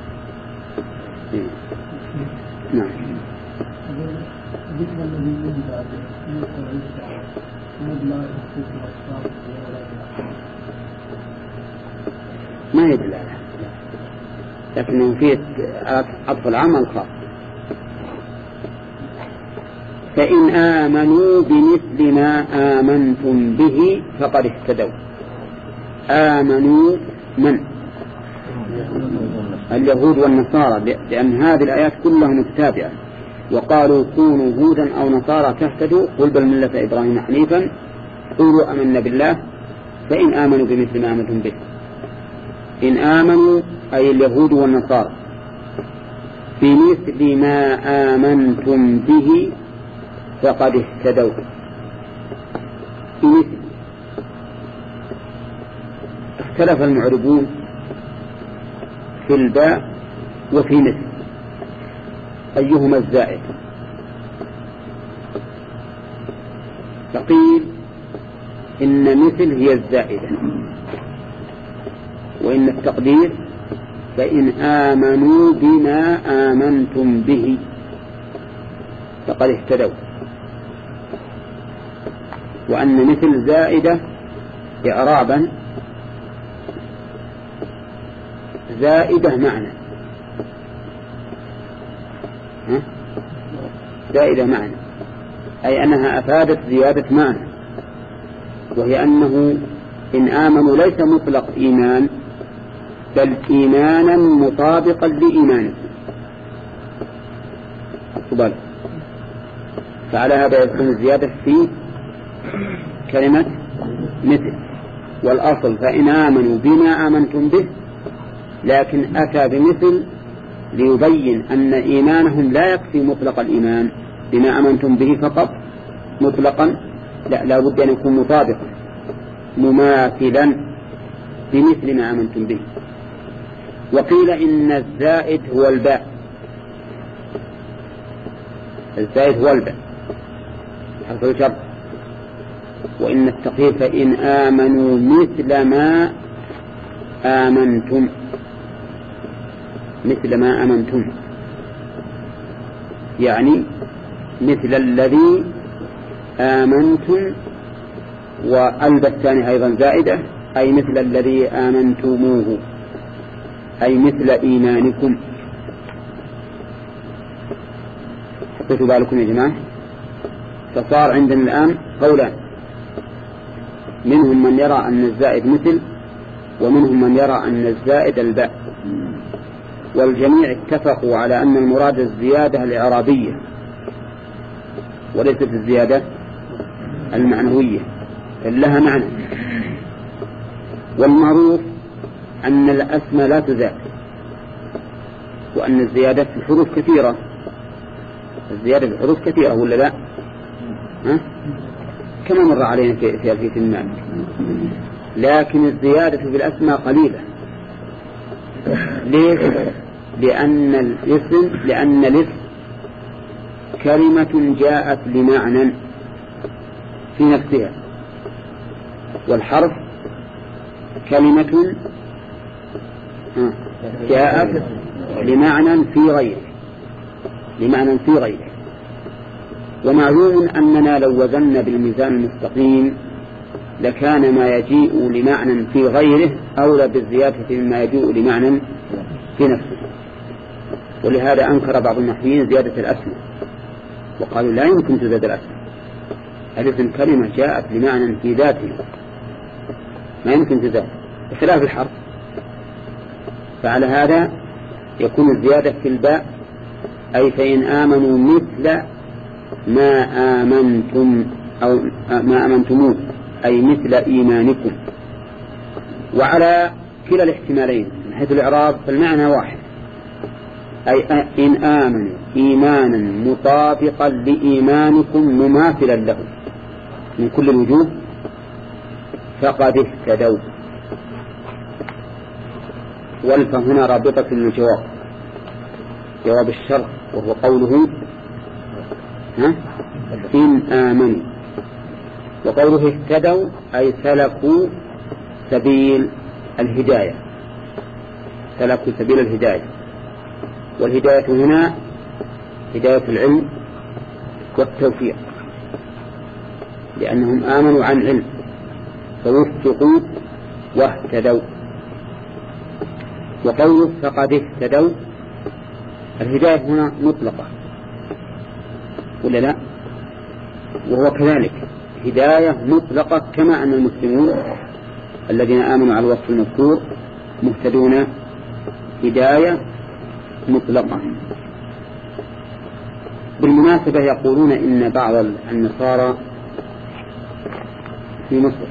نعم. ما يدل على، لكنه فيه عطف العام الخاص. فإن آمنوا بمثل ما آمنتم به فقد اهتدوا. آمنوا من؟ اليهود والنصارى، لأن هذه الآيات كلها متتابعة. وقالوا كونوا هودا أو نصارى تهتدوا قل بل ملة إبراهيم حنيفا قولوا آمنا بالله فإن آمنوا بمثل ما آمنتم به. إن آمنوا أي اليهود والنصارى بمثل ما آمنتم به فقد اهتدوا. بمثل اختلف المعربون في الباء وفي مثل أيهما الزائد. فقيل إن مثل هي الزائدة، وإن التقدير فإن آمنوا بما آمنتم به فقد اهتدوا، وأن مثل زائدة إعرابا زائدة معنى ها؟ زائدة معنى أي أنها أفادت زيادة معنى، وهي أنه إن آمنوا ليس مطلق إيمان بل إيمانا مطابقا لإيمانكم. أقبل. فعلى هذا يكون الزيادة في كلمة مثل، والأصل فإن آمنوا بما آمنتم به، لكن أتى بمثل ليبين أن إيمانهم لا يكفي مطلق الإيمان بما آمنتم به فقط مطلقا، لا, لا بد أن يكون مطابقا مماثلا بمثل ما آمنتم به. وقيل إن الزائد هو الباء، الزائد هو الباء حرف الجر. وإن التقدير فإن آمنوا مثل ما آمنتم، مثل ما آمنتم يعني مثل الذي آمنتم، والباء الثاني أيضا زائدة أي مثل الذي آمنتموه أي مثل إيمانكم. حطيتوا بالكم يا جماعة. فصار عندنا الآن قولان، منهم من يرى أن الزائد مثل، ومنهم من يرى أن الزائد الباء، والجميع اتفقوا على أن المراد الزيادة الإعرابية وليست الزيادة المعنوية لها معنى. والمعروف أن الأسماء لا تزاد، وأن الزيادة في الحروف كثيرة، الزيادة في الحروف كثيرة ولا لا؟ ها؟ كما مر علينا في في ألفية المال. لكن الزيادة في الأسماء قليلة. ليش؟ لأن الاسم لأن الاسم كلمة جاءت لمعنى في نفسها، والحرف كلمة جاءت لمعنى في غيره لمعنى في غيره ومعلوم أننا لو وزنا بالميزان المستقيم لكان ما يجيء لمعنى في غيره أولى بالزيادة مما يجيء لمعنى في نفسه. ولهذا أنكر بعض النحويين زيادة الأسماء وقالوا لا يمكن تزاد الأسماء، الاسم كلمة جاءت لمعنى في ذاته ما يمكن تزاد بخلاف الحرف. فعلى هذا يكون الزيادة في الباء أي فإن آمنوا مثل ما آمنتم أو ما آمنتموه أي مثل إيمانكم. وعلى كلا الاحتمالين من حيث الإعراب فالمعنى واحد، أي إن آمنوا إيمانا مطابقا لإيمانكم مماثلا له من كل الوجوه فقد اهتدوا. والف هنا رابطة للجواب، جواب الشرط، وهو قوله ها إن آمنوا، وقوله اهتدوا أي سلكوا سبيل الهداية، سلكوا سبيل الهداية. والهداية هنا هداية العلم والتوفيق، لأنهم آمنوا عن علم فوفقوا واهتدوا. وقوله فقد اهتدوا الهداية هنا مطلقة ولا لا؟ وهو كذلك هداية مطلقة، كما أن المسلمون الذين آمنوا على الوصف المذكور مهتدون هداية مطلقة. بالمناسبة يقولون إن بعض النصارى في مصر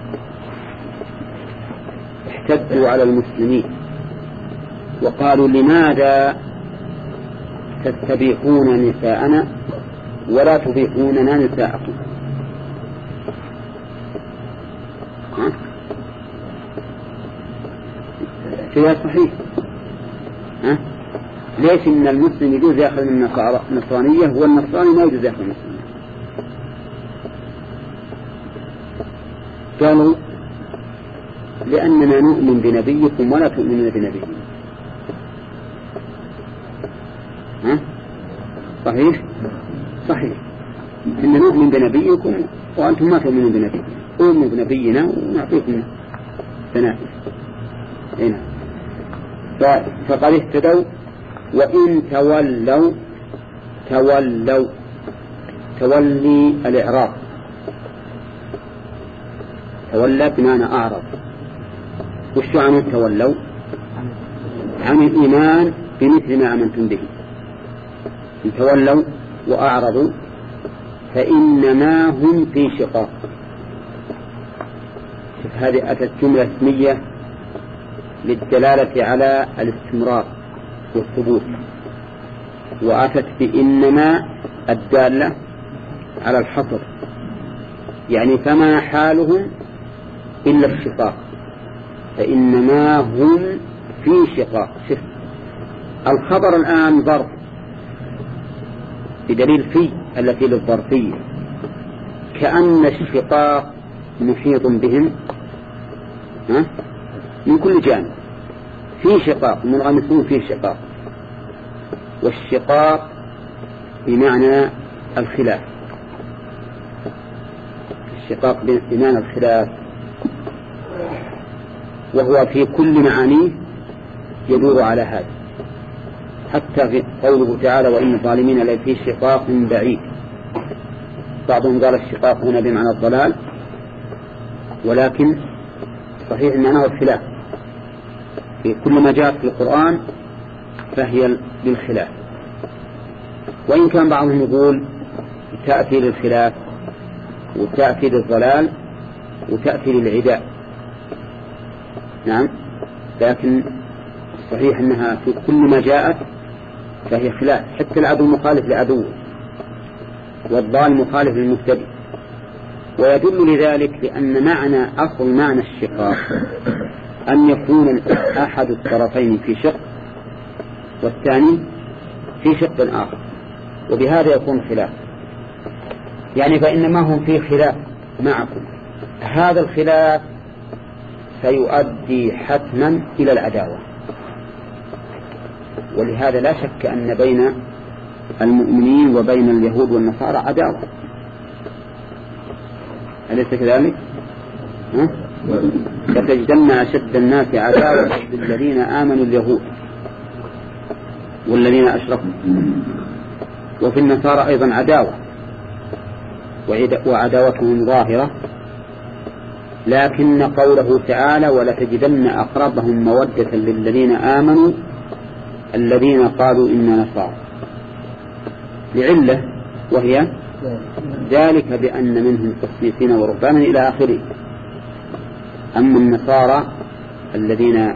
احتجوا على المسلمين وقالوا لماذا تستبيحون نساءنا ولا تبيحوننا نساءكم؟ فيها صحيح. ها؟ ليش إن المسلم يجوز يأخذ من النصرانية والنصراني ما يجوز يأخذ من المسلمين؟ قالوا لأننا نؤمن بنبيكم ولا تؤمنون بنبيكم. ها؟ صحيح؟ صحيح. إن نؤمن بنبيكم وأنتم ما تؤمنون بنبيكم، قوموا بنبينا ونعطيكم تنافس. هنا فقد اهتدوا. وإن تولوا، تولوا تولي الإعراض، تولى بمعنى أعرض. وش عن تولوا؟ عن الإيمان بمثل ما آمنتم به. إن تولوا وأعرضوا فإنما هم في شقاق. هذه أتت جملة اسمية للدلالة على الاستمرار والثبوت، وأتت بإنما الدالة على الحصر، يعني فما حالهم إلا الشقاق، فإنما هم في شقاق. شف الخبر الآن ظرف بدليل في التي للظرفية، كأن الشقاق محيط بهم من كل جانب، في شقاق، منغمسون في شقاق. والشقاق بمعنى الخلاف، الشقاق بمعنى الخلاف، وهو في كل معانيه يدور على هذا، حتى في قوله تعالى وإن الظالمين لفي شقاق بعيد. بعضهم قال الشقاق هنا بمعنى الضلال، ولكن صحيح معناه الخلاف. في كل ما جاءت في القرآن فهي بالخلاف، وإن كان بعضهم يقول تأتي للخلاف وتأتي للضلال وتأتي للعداء. نعم، لكن صحيح أنها في كل ما جاءت فهي خلاف، حتى العدو مخالف لعدوه والضال مخالف للمهتدي. ويدل لذلك لأن معنى أصل معنى الشقاق أن يكون أحد الطرفين في شق والثاني في شق آخر، وبهذا يكون خلاف. يعني فإنما هم في خلاف معكم، هذا الخلاف سيؤدي حتما إلى العداوة. ولهذا لا شك أن بين المؤمنين وبين اليهود والنصارى عداوة، أليس كذلك؟ لتجدن أشد الناس عداوة للذين آمنوا اليهود والذين أشركوا. وفي النصارى أيضا عداوة، وعداوتهم ظاهرة، لكن قوله تعالى ولتجدن أقربهم مودة للذين آمنوا الذين قالوا إنا نصارى، لعلة وهي ذلك بأن منهم قسيسين ورهبانا إلى آخره. أما النصارى الذين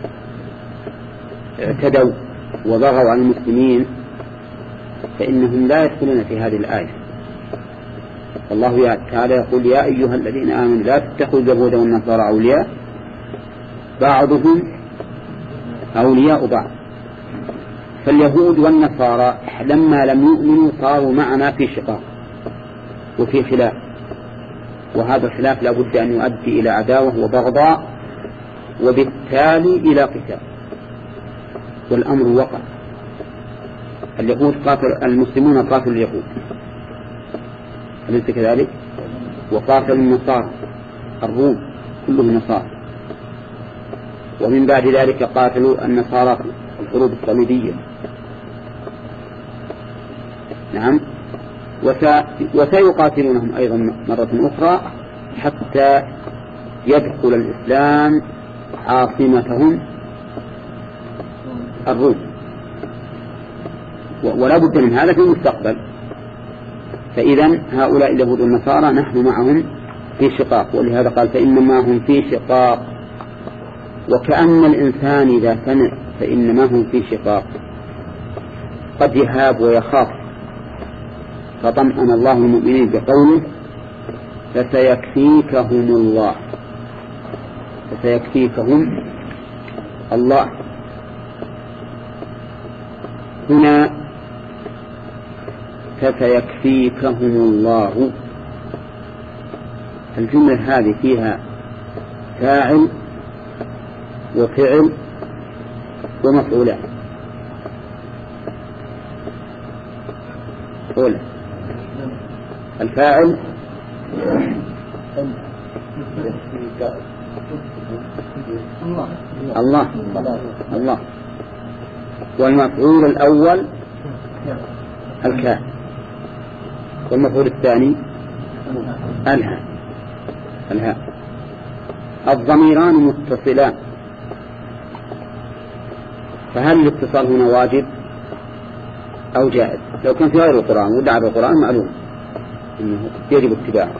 اعتدوا وضغوا على المسلمين فإنهم لا يدخلون في هذه الآية. الله تعالى يقول يا أيها الذين آمنوا لا تتخذوا اليهود والنصارى أولياء بعضهم أولياء بعض. فاليهود والنصارى لما لم يؤمنوا صاروا معنا في شقاق وفي خلاف، وهذا الخلاف لا بد أن يؤدي إلى عداوة وبغضاء وبالتالي إلى قتال، والأمر وقع. اليهود قاتل المسلمون، قاتلوا اليهود أليس كذلك؟ وقاتلوا النصارى الروم كلهم نصارى، ومن بعد ذلك قاتلوا النصارى في الحروب الصليبية. نعم، وسيقاتلونهم أيضا مرة أخرى حتى يدخل الإسلام عاصمتهم الروم، ولا بد من هذا في المستقبل. فإذا هؤلاء اليهود والنصارى نحن معهم في شقاق، ولهذا قال فإنما هم في شقاق، وكأن الإنسان إذا سمع فإنما هم في شقاق قد يهاب ويخاف، فطمأن الله المؤمنين بقوله فسيكفيكهم الله، فسيكفيكهم الله. هنا فسيكفيكهم الله، الجملة هذه فيها فاعل وفعل ومفعولان. أولا الفاعل الله الله، والمفعول الأول الكاف، والمفعول الثاني الهاء الهاء. الضميران متصلان، فهل الاتصال هنا واجب أو جائز؟ لو كان في غير القرآن ودعا بالقرآن معلوم إنه يجب اتباعه.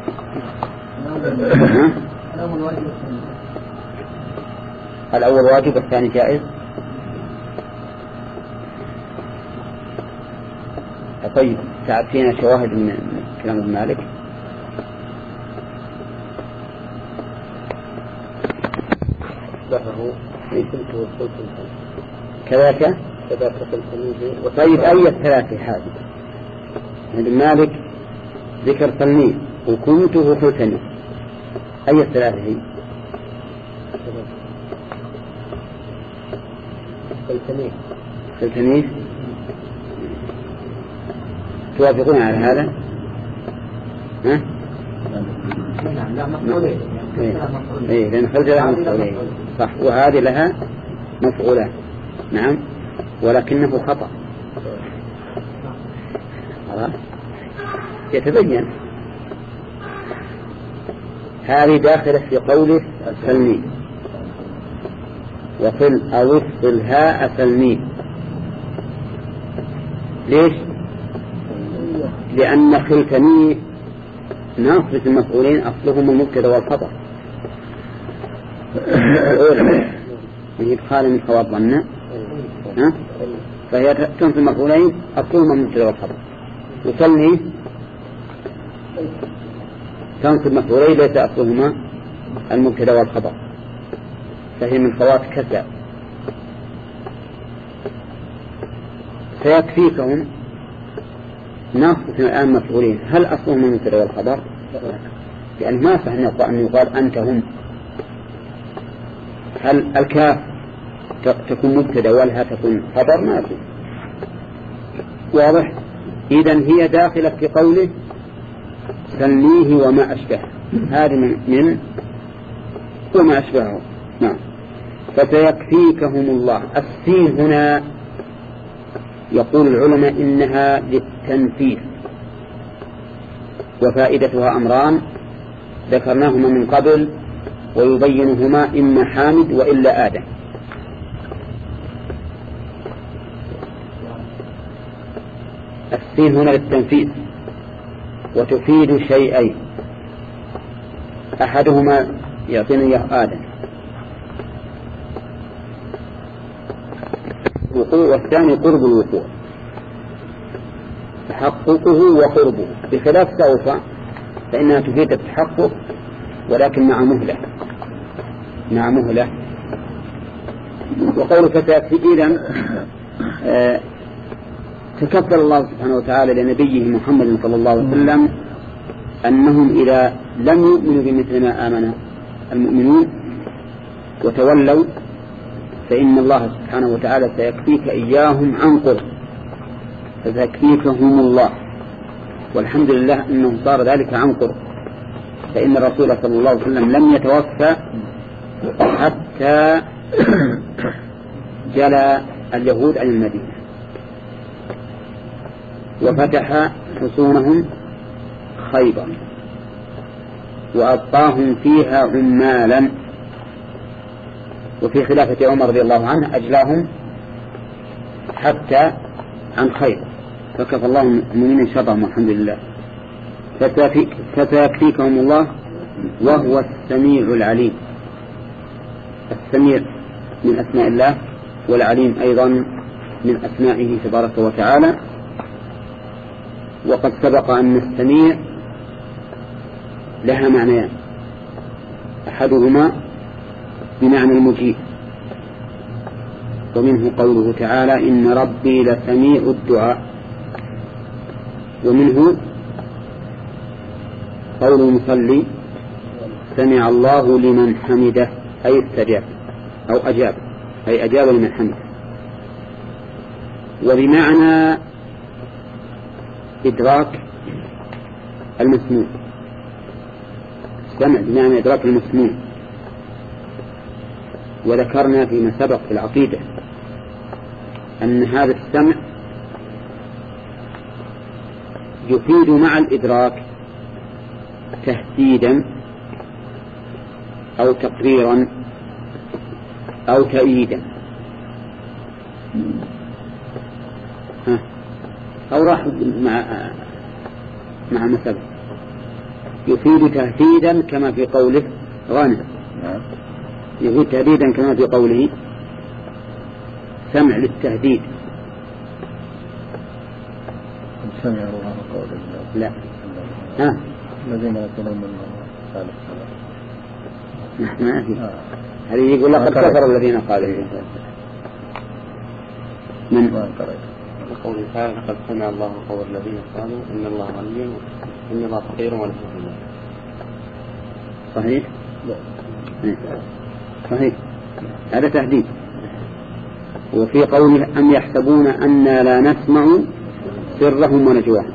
الأول واجب والثاني جائز. طيب تعطينا شواهد من كلام ابن مالك. كذاك طيب أي الثلاثة هذه؟ ابن مالك ذكر تلميذ وكنته خلتني، أي الثلاثة هي؟ خلتني خلتني توافقون على هذا؟ ها؟ نعم لا مفعولين. إيه لأن خلت لها مفعولين صح، وهذه لها مفعولان. نعم ولكنه خطأ يتبين. هذه داخلة في قوله السلمي، وفل أو افصل هاء سلمي. ليش؟ لأن خلتني ناصبة المفعولين أصلهم المبتدأ والخبر. الأولى من إدخال من خواب ظن، ها؟ فهي تنصب المفعولين أصلهم المبتدأ والخبر. وسلمي تنصب مفعولين ليس أصلهما المبتدأ والخبر، فهي من خوات كذا. سيكفيكهم ناصب الآن مفعولين، هل أصلهم المبتدأ والخبر؟ لأن ما صح أن يقال أنت هم. هل الكاف تكون مبتدأ والها تكون خبر؟ ما في. واضح؟ إذن هي داخلة في قوله سلميه وما أشبه، هذا من, من وما أشبهه. نعم. فسيكفيكهم الله. السين هنا يقول العلماء إنها للتنفيذ، وفائدتها أمران ذكرناهما من قبل ويبينهما إما حامد وإلا آدم. السين هنا للتنفيذ وتفيد شيئين، أحدهما يعطينا إياه آدم وقوع، والثاني قرب الوقوع، تحققه وقربه، بخلاف سوف فإنها تفيد التحقق ولكن مع مهلة مع مهلة. وقول فتاكفي إذن آه تكفل الله سبحانه وتعالى لنبيه محمد صلى الله عليه وسلم أنهم إذا لم يؤمنوا بمثل ما آمن المؤمنون وتولوا فإن الله سبحانه وتعالى سيكفيك إياهم عن قرب، فسيكفيكهم الله. والحمد لله أنه صار ذلك عن قرب، فإن الرسول صلى الله عليه وسلم لم يتوفى حتى جلى اليهود عن المدينة وفتح حصونهم خيبر وأبقاهم فيها عمالا. وفي خلافة عمر رضي الله عنه أجلاهم حتى عن خيبر، فكفى الله المؤمنين شرهم والحمد لله. فسيكفيكهم الله وهو السميع العليم. السميع من أسماء الله، والعليم أيضا من أسمائه تبارك وتعالى. وقد سبق أن السميع لها معنيان، أحدهما بمعنى المجيب، ومنه قوله تعالى إن ربي لسميع الدعاء، ومنه قول المصلي سمع الله لمن حمده، أي استجاب أو أجاب، أي أجاب لمن حمده. وبمعنى إدراك المسموع، سمع بمعنى إدراك المسموع. وذكرنا فيما سبق في العقيدة أن هذا السمع يفيد مع الإدراك تهديدا أو تقريرا أو تأييدا، أو راح مع مع مسبب. يفيد تهديدا كما في قوله غانم، يفيد تهديدا كما في قوله سمع للتهديد. سمع الله قول لا ها الذين يقولون من ثالث نحن ما في هذه يقول لقد كفر الذين قالوا من قول تعالى لقد سمع الله قول الذين قالوا إن الله غني إن الله فقير ونحن الله. صحيح صحيح هذا تهديد. وفي قوله أم يحسبون أننا لا نسمع سرهم ونجواهم،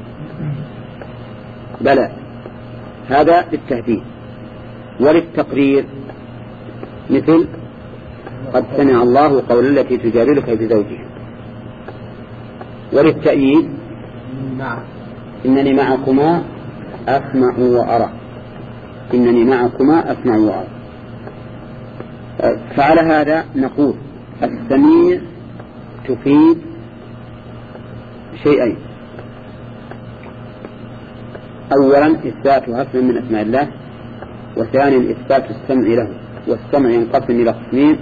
بلى هذا للتهديد. وللتقرير مثل قد سمع الله قول التي تجادلك في زوجها. وللتأييد إنني معكما أسمع وأرى، إنني معكما أسمع وأرى. فعلى هذا نقول السميع تفيد شيئين: أولا إثباتها اسم من أسماء الله، وثانيا إثبات السمع له. والسمع ينقسم إلى قسمين: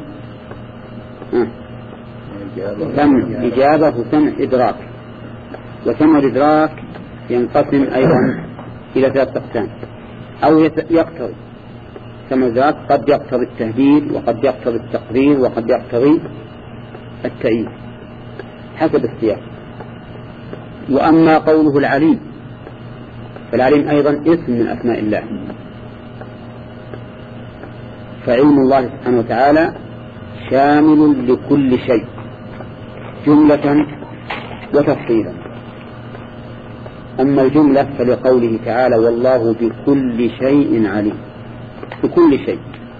سمع إجابة وسمع إدراك. وسمع الإدراك ينقسم أيضا إلى ثلاثة أقسام، أو يقتضي سمع الإدراك قد يقتضي التهديد، وقد يقتضي التقرير، وقد يقتضي التأييد حسب السياق. وأما قوله العليم فالعليم أيضا اسم من أسماء الله، فعلم الله سبحانه وتعالى شامل لكل شيء جملة وتفصيلا. أما الجملة فلقوله تعالى والله بكل شيء عليم، بكل شيء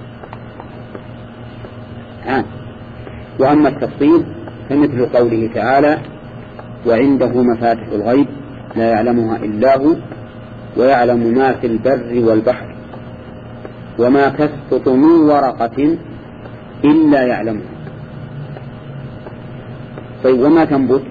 آه. وأما التفصيل فمثل قوله تعالى وعنده مفاتح الغيب لا يعلمها إلا هو ويعلم ما في البر والبحر وما تسقط من ورقة إلا يعلمها. طيب وما تنبت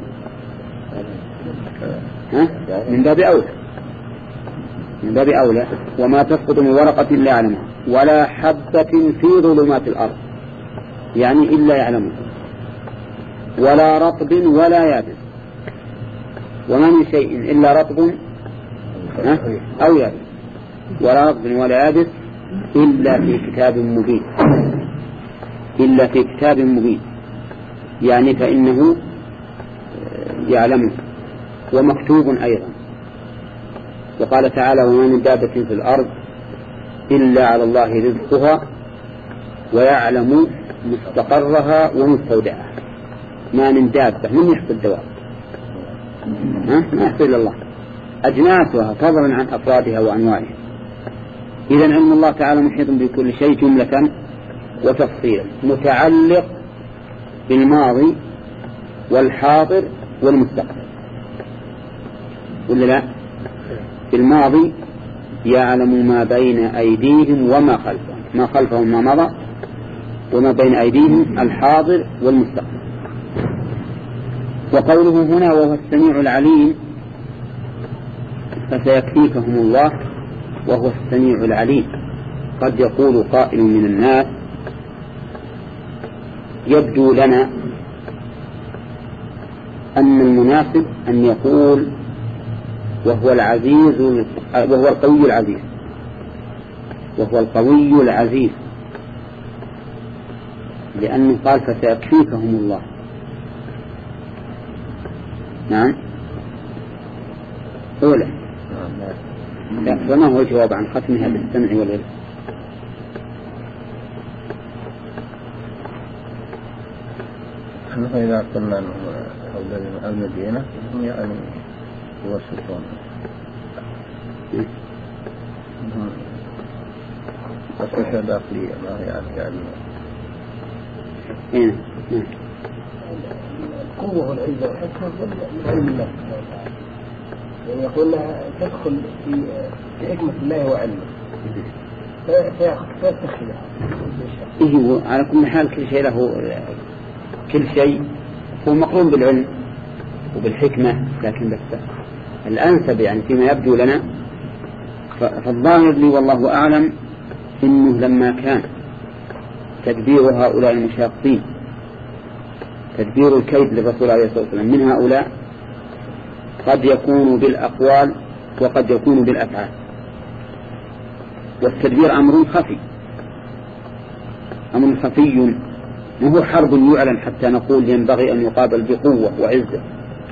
ها؟ من باب أولى من باب أولى وما تسقط من ورقة إلا يعلمها ولا حبة في ظلمات الأرض، يعني إلا يعلمها، ولا رطب ولا يابس، وما من شيء إلا رطب أو يابس، ولا رطب ولا يابس إلا في كتاب مبين، إلا في كتاب مبين، يعني فإنه يعلمه ومكتوب أيضا. وقال تعالى وما من دابة في الأرض إلا على الله رزقها ويعلم مستقرها ومستودعها. ما من دابة، من يحصل الدواب؟ ها؟ ما يحصل إلا الله، أجناسها فضلا عن أفرادها وأنواعها. إذن علم الله تعالى محيط بكل شيء جملة وتفصيلا، متعلق بالماضي والحاضر والمستقبل، ولا لا؟ بالماضي يعلم ما بين أيديهم وما خلفهم، ما خلفهم ما مضى، وما بين أيديهم الحاضر والمستقبل. وقوله هنا وهو السميع العليم، فسيكفيكهم الله وهو السميع العليم. قد يقول قائل من الناس يبدو لنا أن المناسب أن يقول وهو العزيز وهو القوي العزيز وهو القوي العزيز لأنه قال فسيكفيكهم الله. نعم أولا فما هو الجواب عن ختمها بالسمع والعلم؟ إذا قلنا أنهم أولاد المدينة هم يعني يوسطون وصفة داخلية ما هي يعني يعني إيه القوة والعزة والحكمة من علم الله، يعني يقول لها تدخل في في حكمة الله وعلمه فيستخدمها. إيه على كل حال كل شيء له كل شيء هو مقرون بالعلم وبالحكمة، لكن بس الأنسب يعني فيما يبدو لنا فالظاهر لي والله أعلم إنه لما كان تدبير هؤلاء المشاقين تدبير الكيد للرسول عليه الصلاة والسلام من هؤلاء قد يكون بالأقوال وقد يكون بالأفعال، والتدبير أمر خفي أمر خفي ما هو حرب يعلن حتى نقول ينبغي أن يقابل بقوة وعزة.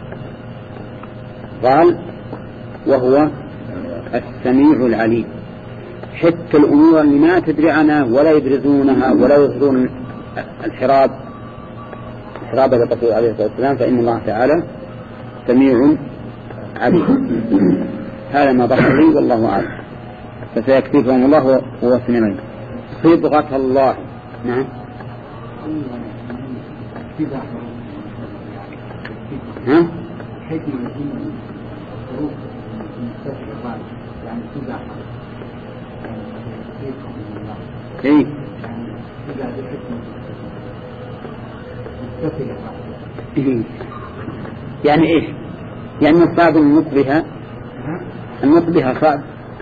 قال وهو السميع العليم، حتى الأمور اللي ما تدري عنها ولا يبرزونها ولا يظهرون الحراب حراب الرسول عليه الصلاة والسلام فإن الله تعالى سميع عليم. هذا ما ظهر لي والله أعلم. فسيكفيكهم الله هو السميع العليم. صبغة الله. نعم ها ايه يعني ايش يعني الصعب النطق بها النطق بها صعب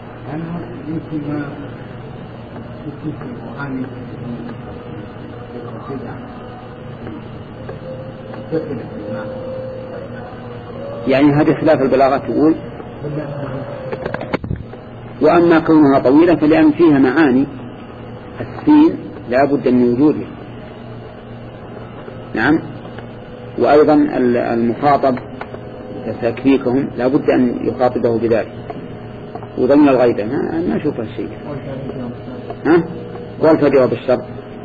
يعني هذه خلاف البلاغة تقول. وأما كونها طويلة فلأن فيها معاني السين لا بد من وجوده. نعم. وأيضا المخاطب تكفيكهم لا بد أن يخاطبه بذلك وضمن الغيبة ما, ما أشوف هالشيء. ها والفجر بالشر.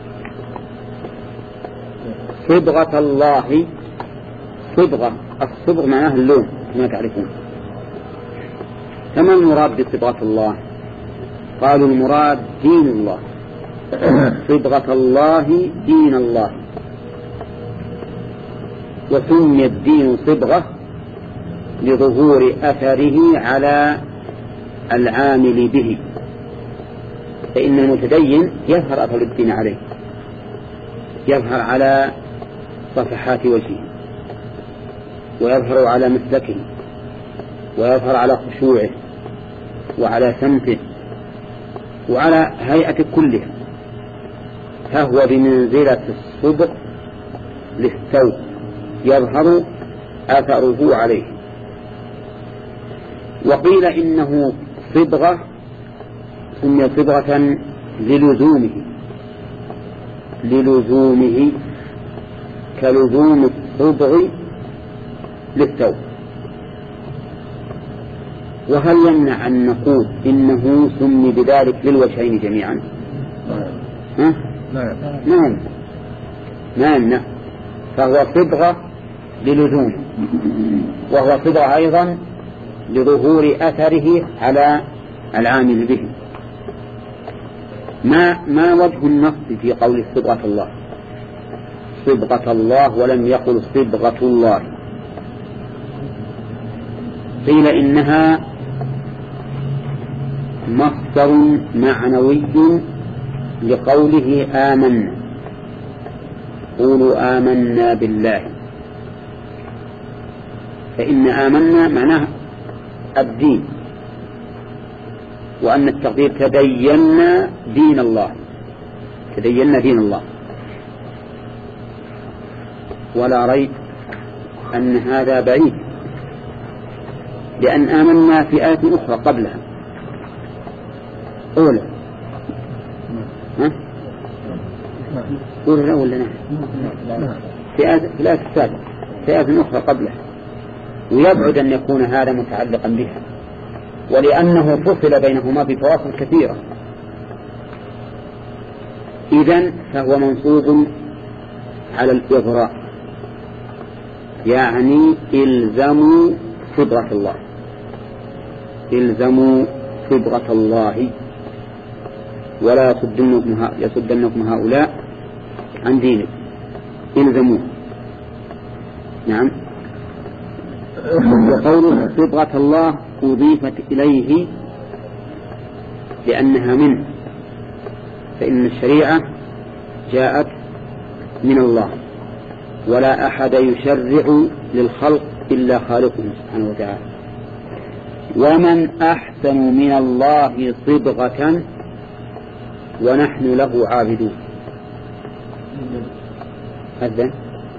صبغة الله. صبغة الصبغ معناه اللون كما تعرفون. فما المراد بصبغة الله؟ قالوا المراد دين الله. صبغة الله دين الله. وسمي الدين صبغة لظهور أثره على العامل به، فإن المتدين يظهر أثر الدين عليه، يظهر على صفحات وجهه ويظهر على مسلكه ويظهر على خشوعه وعلى سمته وعلى هيئة كلها، فهو بمنزلة الصبغ للثوب يظهر أثره عليه. وقيل إنه صبغة سمي صبغة للزومه للزومه كلزوم الصبغ للثوب. وهل يمنع أن نقول إنه سمي بذلك للوجهين جميعا؟ ها؟ نعم نعم ما يمنع. فهو صبغة للزوم وهو صبغة أيضا لظهور أثره على العامل به. ما ما وجه النص في قول صبغة الله صبغة الله ولم يقل صبغة الله؟ قيل إنها مصدر معنوي لقوله آمنا. قولوا آمنا بالله، فإن آمنا معناه الدين، وأن التقدير تدينا دين الله، تدينا دين الله. ولا ريب أن هذا بعيد، لأن آمنا في آية أخرى قبلها أولى. ها؟ أولى ولا نعم؟ في آية في الآية السابقة، في آية أخرى قبلها، ويبعد أن يكون هذا متعلقا بها، ولأنه فصل بينهما بفواصل كثيرة. إذن فهو منصوب على الإغراء، يعني إلزموا صبغة الله، إلزموا صبغة الله، ولا يصدنكم, يصدنكم هؤلاء عن دينك، إلزموا. نعم. وقوله صبغة الله أضيفت إليه لأنها منه، فإن الشريعة جاءت من الله، ولا أحد يشرع للخلق إلا خالقه سبحانه وتعالى. ومن أحسن من الله صبغة ونحن له عابدون. هذا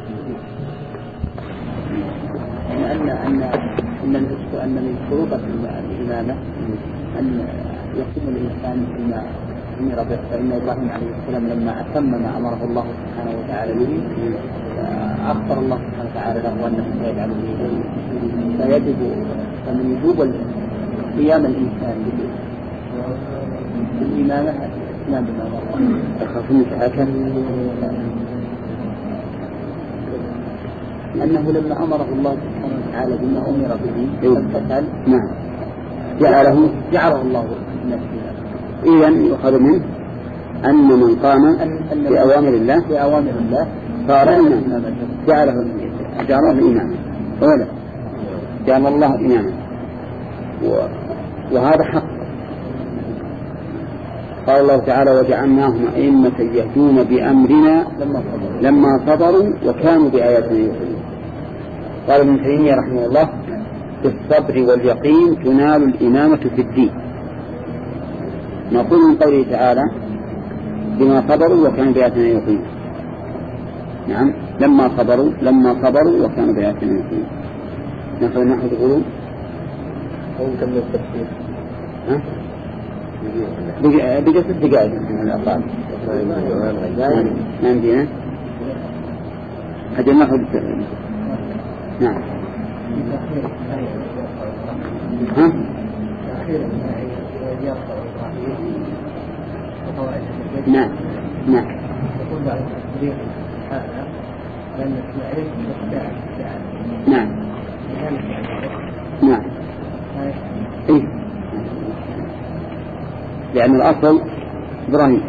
أن أن أن أن من شروط الإمامة أن يقوم الإنسان بما أمر به. فإن إبراهيم عليه السلام لما أتم ما أمره الله سبحانه وتعالى به أخبر الله سبحانه وتعالى له أنه سيجعل به، فيجب فمن وجوب قيام الإنسان بالإمامة الإسلام بما أمر الله. أخافون تعالى أنه لما أمره الله سبحانه وتعالى بما أمر به فامتثل، نعم، جعله جعله الله نفسه. إذن يؤخذ منه أن من قام بأوامر الله بأوامر الله صار إماما، جعله جعله إماما، ولا جعل الله إماما، وهذا حق. قال الله تعالى: وجعلناهم أئمة يهدون بأمرنا لما صبروا وكانوا بآياتنا يوقنون. قال ابن تيمية رحمه الله: بالصبر واليقين تنال الإمامة في الدين. نقول من قوله تعالى: بما صبروا وكانوا بآياتنا يوقنون. نعم، لما صبروا لما صبروا وكانوا بآياتنا يوقنون. نحن نحن تقولون أو كم التفسير؟ ها؟ بقى ست دقائق من الأقل. ما عندنا أجل نأخذ. نعم. ها؟ نعم نعم. نعم نعم. إيه؟ لأن الأصل إبراهيم.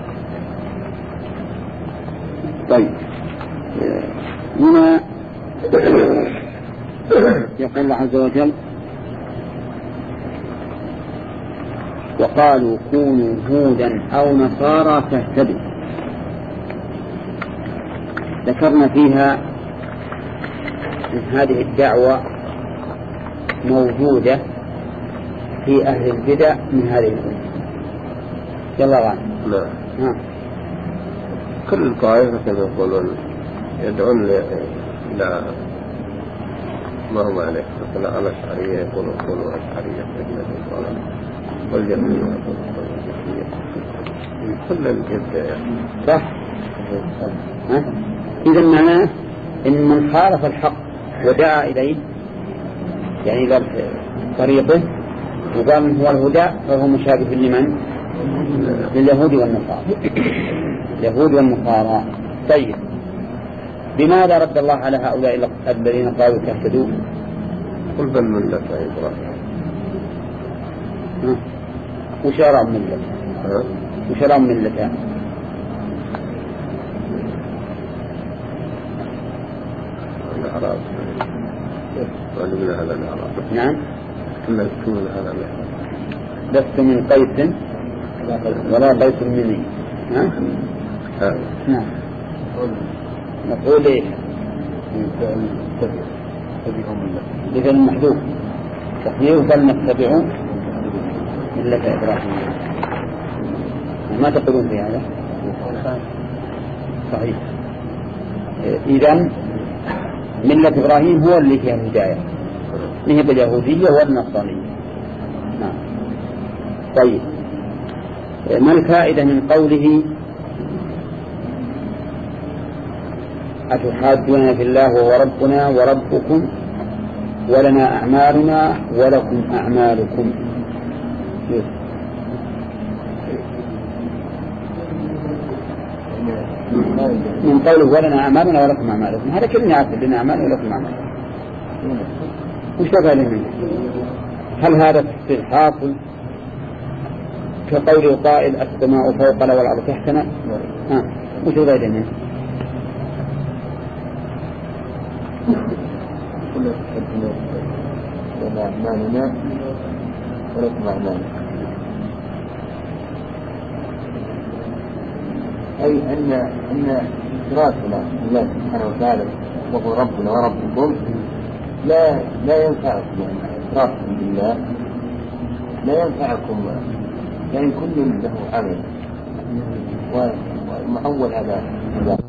طيب، هنا يقول الله عز وجل: وقالوا كونوا هودا أو نصارى تهتدوا. ذكرنا فيها أن هذه الدعوة موجودة في أهل البدع من هذه الأمة. يلا غان. نعم. كل طائفة يقولون يدعون إلى ما هم عليه، مثلا على الأشعرية يقولون كونوا أشعرية والجهمية يقولون الجهمية. كل الجهة صح. إذا معناه إن من خالف الحق ودعا إليه، يعني إلى طريقه، وقال هو الهدى، فهو مشابه لمن؟ لليهود والنصارى. اليهود والنصارى. طيب، بماذا رد الله على هؤلاء الذين قالوا تهتدوا؟ قل بل ملة إبراهيم. وشراء ملة وشراء ملة الأعراب. وعلمنا هذا الأعراب. نعم. كنا يكتبون هذا الأعراب. لست من قيس ولا قيس مني. ها؟ نعم. نقول إيه؟ لفعل محذوف تقديره بل نتبعوا ملة إبراهيم. ما تقولون في هذا؟ صحيح. إذن ملة إبراهيم هو اللي فيها الهداية، هي باليهودية والنصرانية. نعم. طيب، ما الفائدة من قوله أتحاجون في الله وهو ربنا وربكم ولنا أعمالنا ولكم أعمالكم؟ من قوله ولنا أعمالنا ولكم أعمالكم، هذا كلنا يعرف لنا أعمالنا ولكم أعمالكم. وش تفعل منه؟ هل هذا استلحاق كقول قائل السماء فوقنا والأرض تحتنا؟ ها، وش الغير منه؟ لنا أعمالنا ولكم أعمالكم، أي أن أن إشراكنا بالله سبحانه وتعالى وهو ربنا وربكم لا لا ينفعكم، يعني إشراككم بالله لا ينفعكم، يعني كل له عمل ومحول على